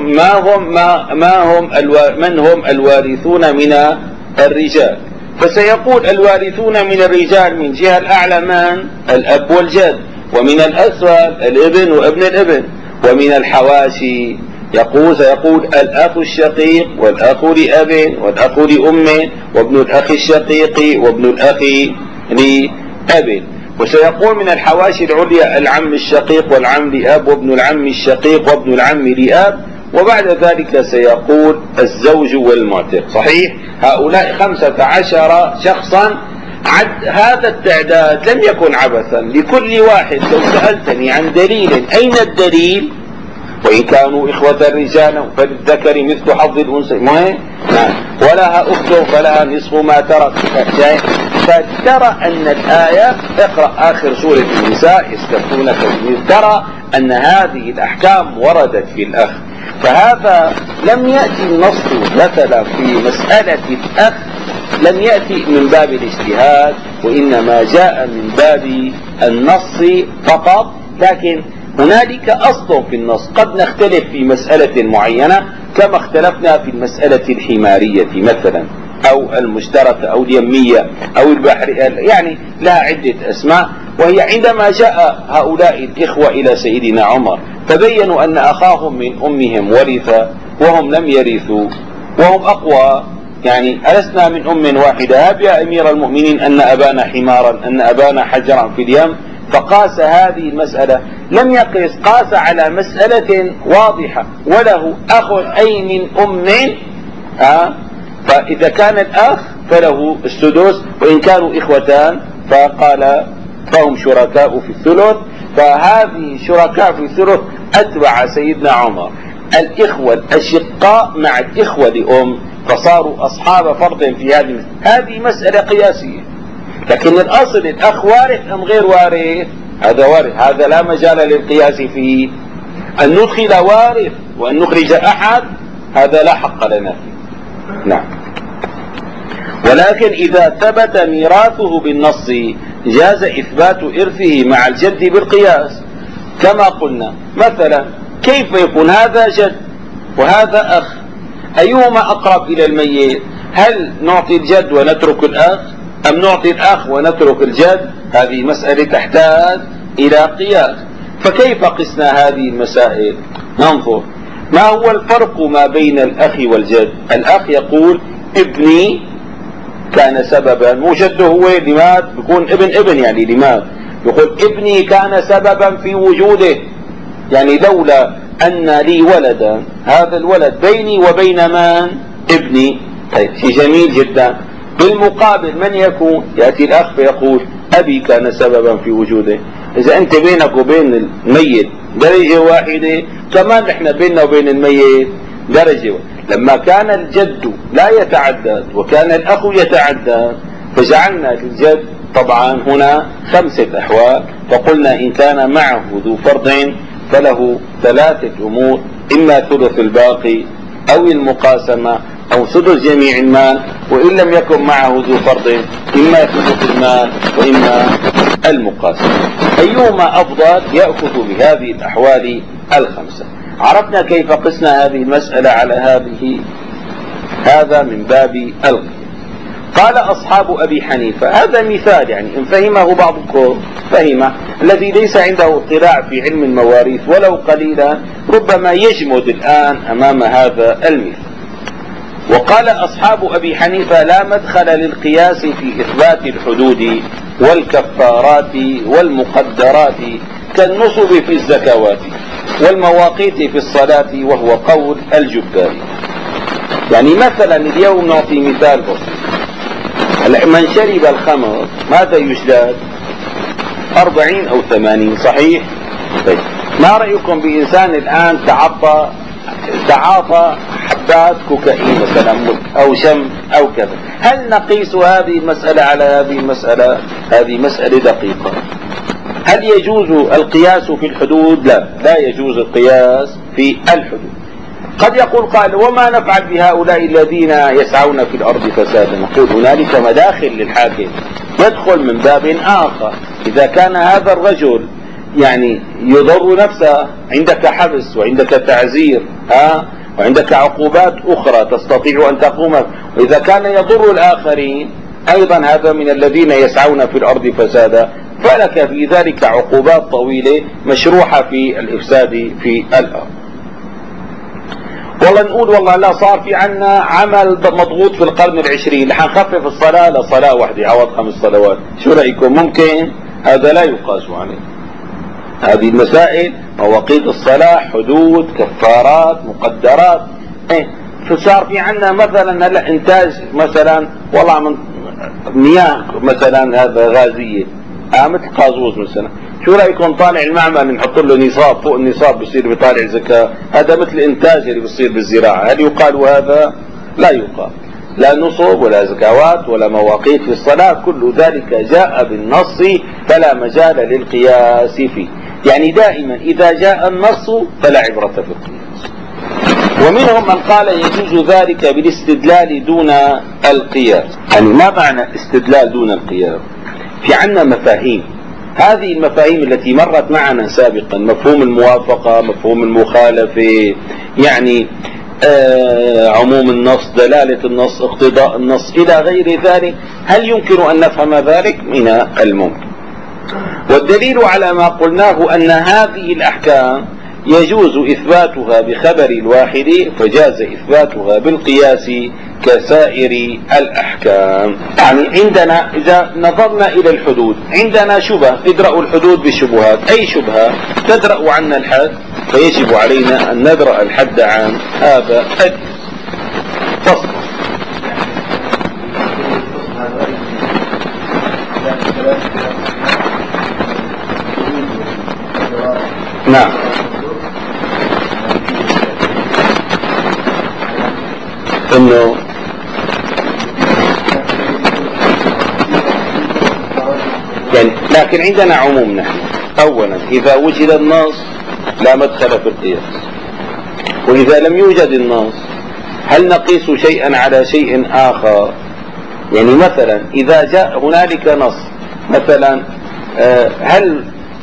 من هم الوارثون من الرجال، فسيقول الوارثون من الرجال من جهة الأعلى من الأب والجد، ومن الأسفل الابن وابن الابن، ومن الحواشي سيقول الأخ الشقيق والأخ لأب والأخ لأم وابن الأخ الشقيق وابن الأخ لأب، وسيقول من الحواشي العليا العم الشقيق والعم لأب وابن العم الشقيق وابن العم لأب، وبعد ذلك سيقول الزوج والمعتق. صحيح؟ هؤلاء 15 شخصا. هذا التعداد لم يكن عبثا. لكل واحد لو سألتني عن دليل أين الدليل؟ وإن كانوا إخوة رجالا فللذكر مثل حظ الأنثيين، ولها أخت فلها نصف ما ترك. فترى أن الآية اقرأ آخر سورة النساء يستفتونك ترى أن هذه الأحكام وردت في الأخ. فهذا لم يأتي النص مثلا في مسألة الأخ لم يأتي من باب الاجتهاد، وإنما جاء من باب النص فقط. لكن هنالك أصل في النص، قد نختلف في مسألة معينة كما اختلفنا في المسألة الحمارية مثلا أو المشتركة أو اليمية أو البحرية، يعني لها عدة أسماء. وهي عندما جاء هؤلاء الإخوة إلى سيدنا عمر فبينوا أن أخاهم من أمهم ورث وهم لم يرثوا وهم أقوى، يعني ألسنا من أم واحدة، هب يا أمير المؤمنين أن أبانا حمارا أن أبانا حجرا في اليم. فقاس هذه المسألة، لم يقيس، قاس على مسألة واضحة وله أخ أي من أم، فإذا كان الأخ فله السدس، وإن كانوا إخوتان فقال فهم شركاء في الثلث. فهذه شركاء في الثلث أتبع سيدنا عمر الإخوة الأشقاء مع الإخوة لأم، فصاروا أصحاب فرض في هذه مسألة قياسية. لكن الأصل الأخ وارث أم غير وارث؟ هذا وارث، هذا لا مجال للقياس فيه. أن ندخل وارث وأن نخرج أحد هذا لا حق لنا فيه. نعم. ولكن إذا ثبت ميراثه بالنص جاز إثبات إرثه مع الجد بالقياس، كما قلنا مثلا كيف يكون هذا جد وهذا أخ، أيهما أقرب إلى الميت؟ هل نعطي الجد ونترك الأخ، أم نعطي الأخ ونترك الجد؟ هذه مسألة تحتاج إلى قياس. فكيف قسنا هذه المسائل؟ ننظر ما هو الفرق ما بين الأخ والجد. الأخ يقول ابني كان سببا، وجده هو لمات بيكون ابن يعني لمات، يقول ابني كان سببا في وجوده، يعني لولا أن لي ولدا هذا الولد بيني وبين من؟ ابني. طيب شيء جميل جدا. بالمقابل من يكون؟ يأتي الأخ فيقول أبي كان سببا في وجوده. إذا أنت بينك وبين الميت درجة واحدة، كمان نحن بيننا وبين الميت درجة واحدة. لما كان الجد لا يتعدد وكان الأخ يتعدد، فجعلنا للجد طبعا هنا 5 أحوال، فقلنا إن كان معه ذو فرض فله 3 أمور: إما ثلث الباقي أو المقاسمة أو سدس جميع المال، وإن لم يكن معه ذو فرض إما ثلث المال وإما المقاسمة. أيهما أفضل؟ يأخذ بهذه الأحوال 5. عرفنا كيف قسنا هذه المسألة على هذا من باب القياس. قال أصحاب أبي حنيفة، هذا مثال يعني إن فهمه بعضكم فهمه، الذي ليس عنده اطلاع في علم المواريث ولو قليلا ربما يجمد الآن أمام هذا المثال. وقال أصحاب أبي حنيفة لا مدخل للقياس في إثبات الحدود والكفارات والمقدرات كالنصب في الزكوات والمواقيت في الصلاة، وهو قول الجباري. يعني مثلا اليوم نعطي مثال بسيط: من شرب الخمر ماذا يجلد؟ 40 أو 80، صحيح؟ طيب ما رأيكم بإنسان الآن تعاطى حبات كوكايين مثلا أو شم أو كذا، هل نقيس هذه المسألة على هذه المسألة؟ هذه مسألة دقيقة. هل يجوز القياس في الحدود؟ لا يجوز القياس في الحدود. قد يقول قال وما نفعل بهؤلاء الذين يسعون في الأرض فسادا؟ نقول هنالك مداخل للحاكم، يدخل من باب آخر. إذا كان هذا الرجل يعني يضر نفسه، عندك حبس وعندك تعزير وعندك عقوبات أخرى تستطيع أن تقوم، وإذا كان يضر الآخرين أيضا هذا من الذين يسعون في الأرض فسادا، فلك في ذلك عقوبات طويلة مشروحة في الإفساد في الأرض. والله نقول والله لا صار في عنا عمل مضغوط في القرن العشرين، رح نخفف الصلاة لصلاة واحدة عوض 5 صلوات، شو رأيكم؟ ممكن؟ هذا لا يقاس عليه. هذه المسائل مواقيت الصلاة، حدود، كفارات، مقدرات. فصار في عنا مثلا هلا انتاج مثلا والله من مياه مثلا هذا غازية مثل قازوز مثلا، شو رايكم طالع المعمل نحط له نصاب فوق النصاب بصير بيطالع زكاة؟ هذا مثل الانتاج اللي بصير بالزراعة، هل يقال هذا؟ لا يقال. لا نصب ولا زكوات ولا مواقيت في الصلاة، كل ذلك جاء بالنص فلا مجال للقياس فيه. يعني دائما إذا جاء النص فلا عبرة في القياس. ومنهم من قال يجوز ذلك بالاستدلال دون القياس. يعني ما معنى استدلال دون القياس؟ في عنا مفاهيم، هذه المفاهيم التي مرت معنا سابقا: مفهوم الموافقة، مفهوم المخالفة، يعني عموم النص، دلالة النص، اقتضاء النص، إلى غير ذلك. هل يمكن أن نفهم ذلك؟ من الممكن. والدليل على ما قلناه أن هذه الأحكام يجوز إثباتها بخبر الواحد، فجاز إثباتها بالقياس كسائر الأحكام. يعني عندنا إذا نظرنا إلى الحدود عندنا شبهة، ادرأوا الحدود بالشبهات. أي شبهة؟ تدرأ عنا الحد، فيجب علينا أن ندرأ الحد عن هذا الجنس. فصل. نعم. انه يعني لكن عندنا عموم نحن. اولا اذا وجد النص لا مدخل في القياس، واذا لم يوجد النص هل نقيس شيئا على شيء اخر؟ يعني مثلا اذا جاء هنالك نص مثلا هل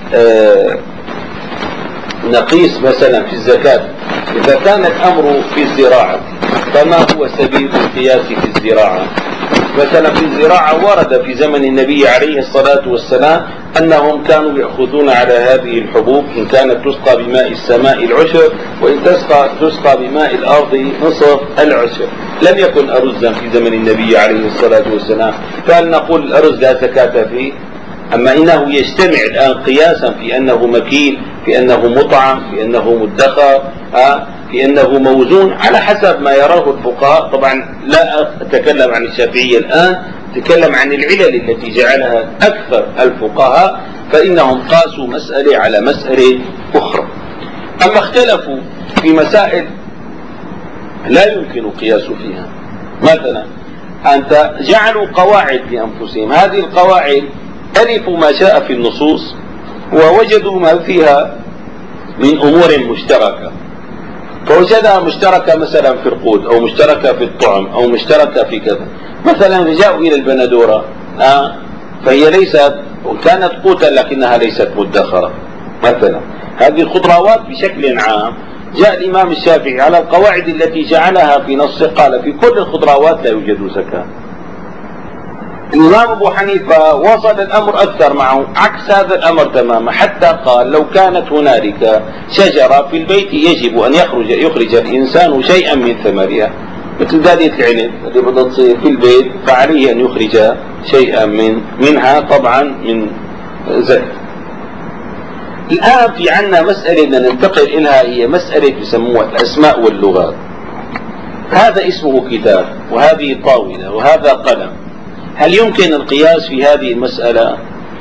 نقيس مثلا في الزكاة؟ إذا كان الأمر في الزراعة فما هو سبيل القياس في الزراعة؟ مثلا في الزراعة ورد في زمن النبي عليه الصلاة والسلام أنهم كانوا يأخذون على هذه الحبوب إن كانت تسقى بماء السماء العشر، وإن تسقى بماء الأرض نصف العشر. لم يكن أرزا في زمن النبي عليه الصلاة والسلام، فهل نقول الأرز لا زكاة فيه؟ أما إنه يجتمع الآن قياسا في أنه مكيل، في أنه مطعم، في أنه مدخر، في أنه موزون على حسب ما يراه الفقهاء. طبعا لا أتكلم عن الشافعية الآن، أتكلم عن العلل التي جعلها أكثر الفقهاء، فإنهم قاسوا مسألة على مسألة أخرى. أما اختلفوا في مسائل لا يمكن قياس فيها، مثلا أنت جعلوا قواعد لأنفسهم، هذه القواعد ألفوا ما شاء في النصوص ووجدوا ما فيها من أمور مشتركة، فوجدها مشتركة مثلا في القوت أو مشتركة في الطعم أو مشتركة في كذا. مثلا جاءوا إلى البندورة فهي ليست، كانت قوتا لكنها ليست مدخرة مثلا. هذه الخضروات بشكل عام جاء الإمام الشافعي على القواعد التي جعلها في نصه، قال في كل الخضروات لا يوجد زكاة. الإمام أبو حنيفة وصل الأمر أكثر معه عكس هذا الأمر تماما، حتى قال لو كانت هنالك شجرة في البيت يجب أن يخرج الإنسان شيئا من ثمرها، مثل دالية العنب اللي بدها تصير في البيت فعليه أن يخرج شيئا منها طبعا من زكاة. الآن في عنا مسألة بدنا ننتقل إليها، هي مسألة يسموها الأسماء واللغات. هذا اسمه كتاب، وهذه طاولة، وهذا قلم. هل يمكن القياس في هذه المسألة؟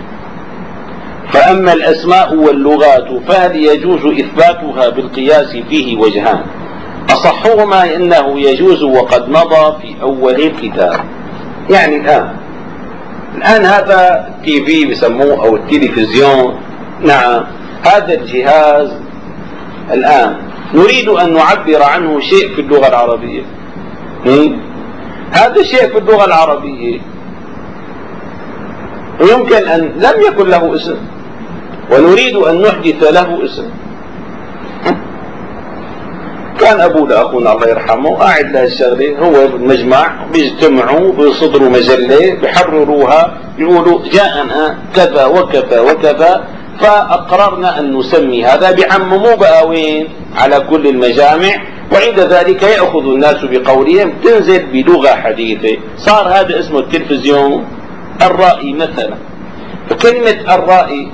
فأما الأسماء واللغات فهل يجوز إثباتها بالقياس فيه وجهان، أصحهما أنه يجوز وقد مضى في أول الكتاب. يعني الآن هذا تي في بسموه أو التلفزيون، نعم هذا الجهاز الآن نريد أن نعبر عنه شيء في اللغة العربية، هذا الشيء في اللغة العربية ويمكن أن لم يكن له اسم ونريد أن نحدث له اسم. كان أبونا أخونا الله يرحمه قاعد له الشغلة، هو المجمع بيجتمعوا بيصدروا مجلة بيحرروها بيقولوا جاءنا كذا وكذا وكذا، فأقررنا أن نسمي هذا، بيعمموه بقى وين على كل المجامع، وعند ذلك يأخذ الناس بقولهم تنزل بلغة حديثة، صار هذا اسمه التلفزيون الرائي مثلا. فكلمة الرائي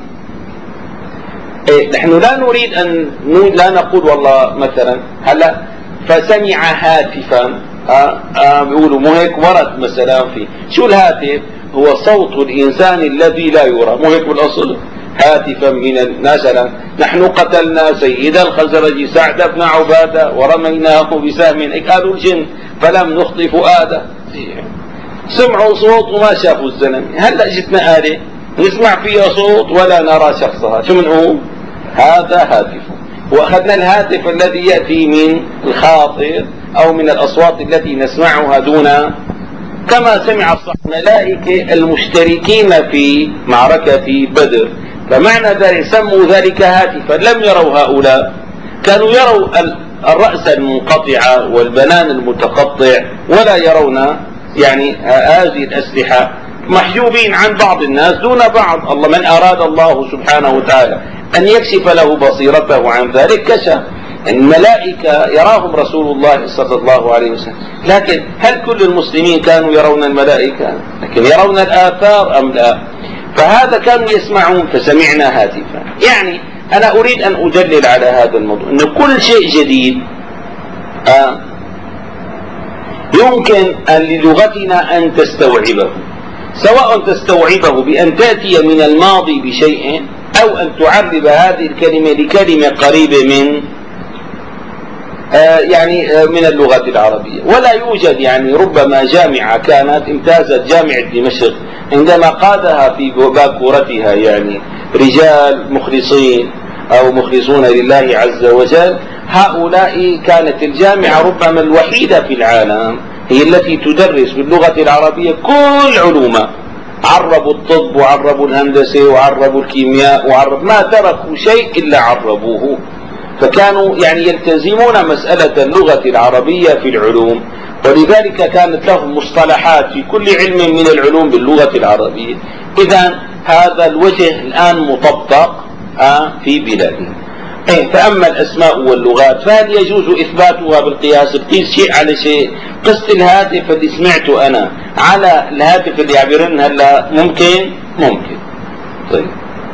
نحن لا نريد أن لا نقول والله مثلا هلا فسمع هاتفا، بيقولوا مو هيك ورد مثلا في شو الهاتف؟ هو صوت الإنسان الذي لا يرى، مو هيك بالأصل؟ هاتفا من مثلا نحن قتلنا سيد الخزرج سعد بن عبادة ورميناه بسهم، هيك قالوا الجن فلم نخطي فؤاده. سمعوا صوت وما شافوا الزلمه. هلا جتنا آلة نسمع فيها صوت ولا نرى شخصها، شو بنقول؟ هذا هاتف. واخذنا الهاتف الذي ياتي من الخاطر او من الاصوات التي نسمعها دون، كما سمع الملائكه المشتركين في معركه بدر، فمعنى ذلك سموا ذلك هاتفا. لم يروا هؤلاء، كانوا يروا الراس المنقطعه والبنان المتقطع ولا يرون يعني هذه الأسلحة، محجوبين عن بعض الناس دون بعض. الله من أراد الله سبحانه وتعالى أن يكشف له بصيرته عن ذلك كشف. الملائكة يراهم رسول الله صلى الله عليه وسلم، لكن هل كل المسلمين كانوا يرون الملائكة؟ لكن يرون الآثار أم لا؟ فهذا كانوا يسمعون فسمعنا هاتفا. يعني أنا أريد أن أدلل على هذا الموضوع أن كل شيء جديد يمكن أن للغتنا أن تستوعبه، سواء تستوعبه بأن تأتي من الماضي بشيء أو أن تعرب هذه الكلمة لكلمة قريبة من يعني من اللغة العربية. ولا يوجد يعني ربما جامعة كانت امتازت جامعة دمشق عندما قادها في باكورتها يعني رجال مخلصين أو مخلصون لله عز وجل، هؤلاء كانت الجامعة ربما الوحيدة في العالم هي التي تدرس باللغة العربية كل علومها. عربوا الطب وعربوا الهندسة وعربوا الكيمياء ما تركوا شيء إلا عربوه. فكانوا يعني يلتزمون مسألة اللغة العربية في العلوم، ولذلك كانت لهم مصطلحات في كل علم من العلوم باللغة العربية. إذا هذا الوجه الآن مطبق في بلادنا. فأما الأسماء واللغات فهل يجوز إثباتها بالقياس؟ بقيس شيء على شيء. قصة الهاتف اللي سمعته أنا على الهاتف اللي يعبرن هلا ممكن؟ طيب.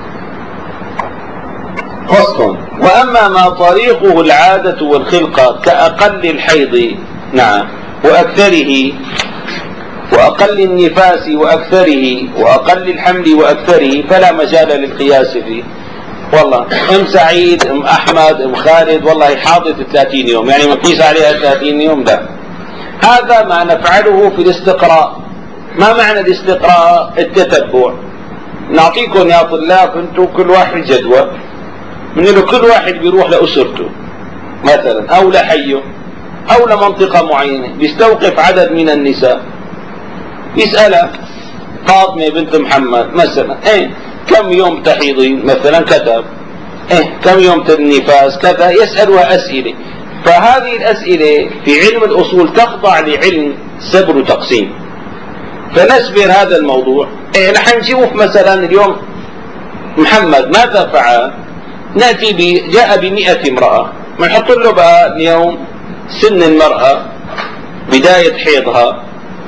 فصل. وأما ما طريقه العادة والخلقة كأقل الحيض نعم وأكثره، وأقل النفاس وأكثره، وأقل الحمل وأكثره، فلا مجال للقياس فيه. والله ام سعيد ام احمد ام خالد والله حاضت 30 يوم، يعني مقيس عليها 30 يوم، لا. هذا ما نفعله في الاستقراء. ما معنى الاستقراء؟ التتبع. نعطيكم يا طلاب انتم كل واحد جدول، من له كل واحد بيروح لأسرته مثلا او لحيه او لمنطقة معينة، بيستوقف عدد من النساء، يسألها فاطمة بنت محمد مثلا كم يوم تحيضين مثلا، كتب كم يوم النفاس كذا، يسألها أسئلة. فهذه الأسئلة في علم الأصول تخضع لعلم سبر وتقسيم. فنسبر هذا الموضوع. نحن نشوف مثلا اليوم محمد ماذا فعل، نأتي جاء ب100 امرأة، بنحط له بقى اليوم سن المرأة، بداية حيضها،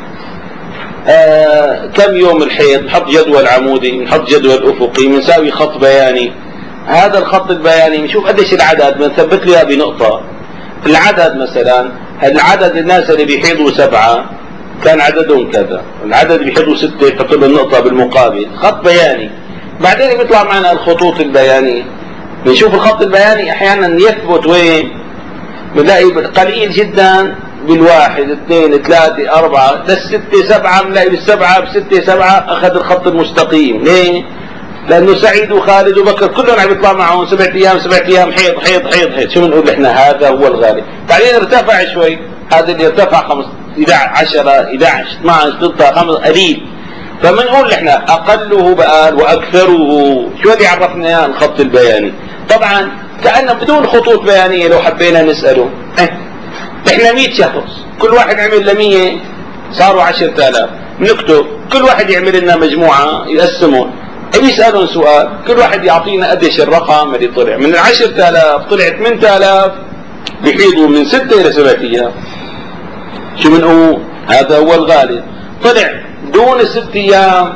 كم يوم الحيض، نحط جدول عمودي، نحط جدول افقي، بنساوي خط بياني. هذا الخط البياني نشوف قديش العدد، بنثبت لها بنقطة العدد. مثلا العدد الناس اللي بيحيضوا 7 كان عددهم كذا، العدد اللي بيحيضوا 6 يحط له النقطة بالمقابل، خط بياني. بعدين بيطلع معنا الخطوط البيانية، بنشوف الخط البياني احيانا يثبت وين، بنلاقي قليل جدا بالواحد 2 3 4 لل6 7، بنلاقي بالسبعة ب6 7 اخذ الخط المستقيم. ليه؟ لانه سعيد وخالد وبكر كلهم عم يطلع معهم 7 ايام حيض حيض حيض حيض. شو بنقول احنا؟ هذا هو الغالب. بعدين ارتفع شوي، هذا اللي ارتفع 5 11 11 12 13 5 قليل. فبنقول احنا اقله بقى واكثره. شو اللي عرفنا اياه؟ الخط البياني. طبعا كأنه بدون خطوط بيانية لو حبينا نسأله احنا 100 شخص، كل واحد عمل ل 100 صاروا 10,000، بنكتب كل واحد يعمل لنا مجموعة يقسمون، يسألون سؤال، كل واحد يعطينا قديش الرقم اللي طلع. من 10,000 طلع 8,000 بيحيضوا من 6 إلى 7 أيام. شو بنقول؟ هذا هو الغالب. طلع دون 6 أيام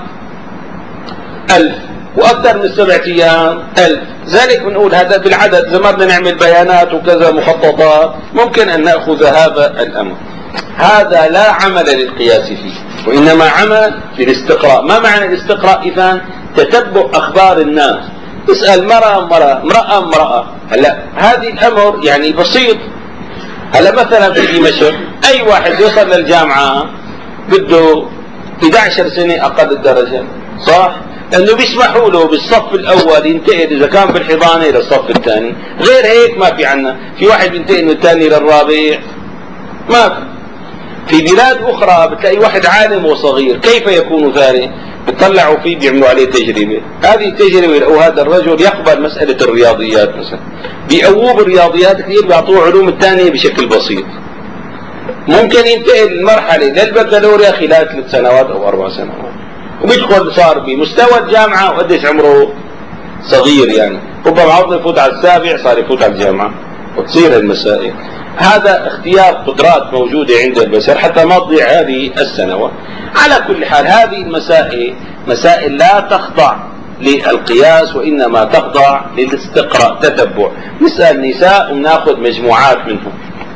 1000، واكثر من 7 أيام 1000. ذلك بنقول هذا بالعدد. زي ما بدنا نعمل بيانات وكذا مخططات، ممكن ان ناخذ هذا الامر. هذا لا عمل للقياس فيه، وانما عمل للاستقراء. ما معنى الاستقراء اذا؟ تتبع اخبار الناس، اسال امرأة. هلا هذه الامر يعني بسيط. هلا مثلا في دمشق اي واحد يوصل للجامعة بده 11 سنة اقل الدرجة، صح؟ لانه بيسمحوا له بالصف الاول ينتقل اذا كان بالحضانه الى الصف الثاني، غير هيك ما في عنا. في واحد بينتقل من الثاني للرابع، ما في. في بلاد اخرى بتلاقي واحد عالم وصغير، كيف يكون ذلك؟ بتطلعوا فيه بيعملوا عليه تجربه. هذه التجربه او هذا الرجل يقبل مساله الرياضيات مثلا، بيقووه بالرياضيات كثير، بيعطوه علوم الثانيه بشكل بسيط. ممكن ينتقل المرحله للبكالوريا خلال 3 سنوات او 4 سنوات، وبيدخل صار بمستوى الجامعة وقديش عمره صغير، يعني ربما عمره يفوت على 7 صار يفوت على الجامعة، وتصير المسائل. هذا اختيار قدرات موجودة عند البشر حتى ما تضيع هذه السنوات. على كل حال هذه المسائل مسائل لا تخضع للقياس، وإنما تخضع للاستقراء، تتبع. نسأل نساء وناخذ مجموعات منهم.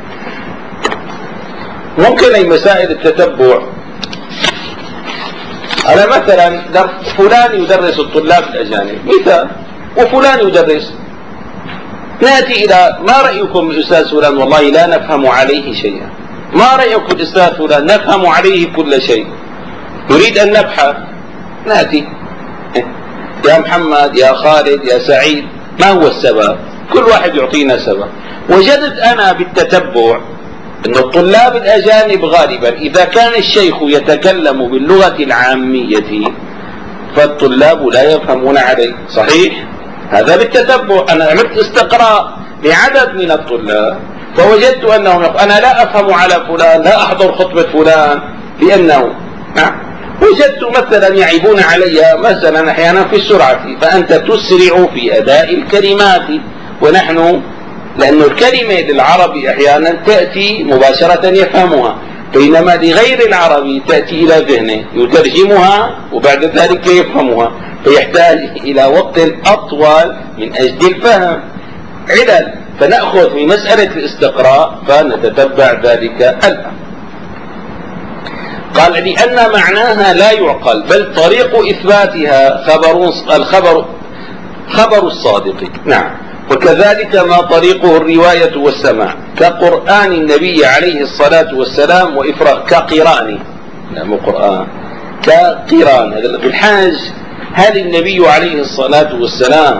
ممكن أي مسائل التتبع. أنا مثلا فلان يدرس الطلاب الأجانب مثال، وفلان يدرس. نأتي إلى ما رأيكم الأستاذ فلان؟ والله لا نفهم عليه شيئا. ما رأيكم الأستاذ فلان؟ نفهم عليه كل شيء. نريد أن نبحث، نأتي يا محمد يا خالد يا سعيد، ما هو السبب؟ كل واحد يعطينا سبب. وجدت أنا بالتتبع أن الطلاب الأجانب غالبا إذا كان الشيخ يتكلم باللغة العامية فالطلاب لا يفهمون عليه، صحيح؟ هذا بالتتبع. أنا عملت استقراء، لعدد من الطلاب، فوجدت أنهم أنا لا أفهم على فلان، لا أحضر خطبة فلان لأنه وجدت مثلا يعيبون علي مثلا أحيانا في السرعة، فأنت تسرع في أداء الكلمات، ونحن لأن الكلمة للعربي أحيانا تأتي مباشرة يفهمها، بينما لغير العربي تأتي إلى ذهنه يترجمها وبعد ذلك يفهمها، فيحتاج إلى وقت أطول من أجل الفهم. علل، فنأخذ في مسألة الاستقراء فنتتبع ذلك الأمر. قال لأن معناها لا يعقل، بل طريق إثباتها خبر الصادق. نعم. وكذلك ما طريقه الرواية والسماع، كقرآن النبي عليه الصلاة والسلام وإفراغ كقران، لا مو قرآن، كقران. هذا في الحج، هل النبي عليه الصلاة والسلام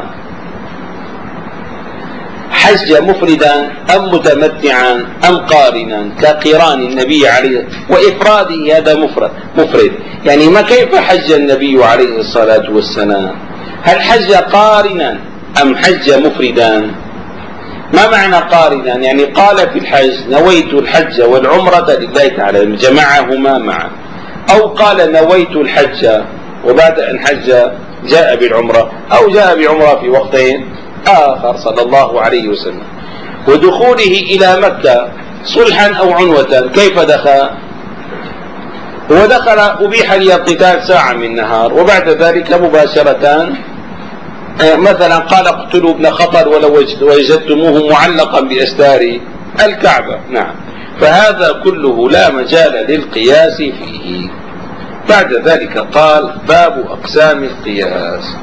حج مفردا أم متمتعا أم قارنا؟ كقران النبي عليه، وإفراده هذا مفرد، يعني ما كيف حج النبي عليه الصلاة والسلام؟ هل حج قارنا أم حج مفردا؟ ما معنى قارنا؟ يعني قال في الحج نويت الحج والعمرة لله تعالى، جمعهما معا، أو قال نويت الحج وبعد أن حج جاء بالعمرة، أو جاء بعمرة في وقتين آخر صلى الله عليه وسلم. ودخوله إلى مكة صلحا أو عنوة، كيف دخل؟ هو دخل أبيح لي القتال ساعة من نهار، وبعد ذلك مباشرة مثلا قال اقتلوا ابن خطر ولو وجدتموه معلقا بأستار الكعبة. نعم. فهذا كله لا مجال للقياس فيه. بعد ذلك قال باب أقسام القياس.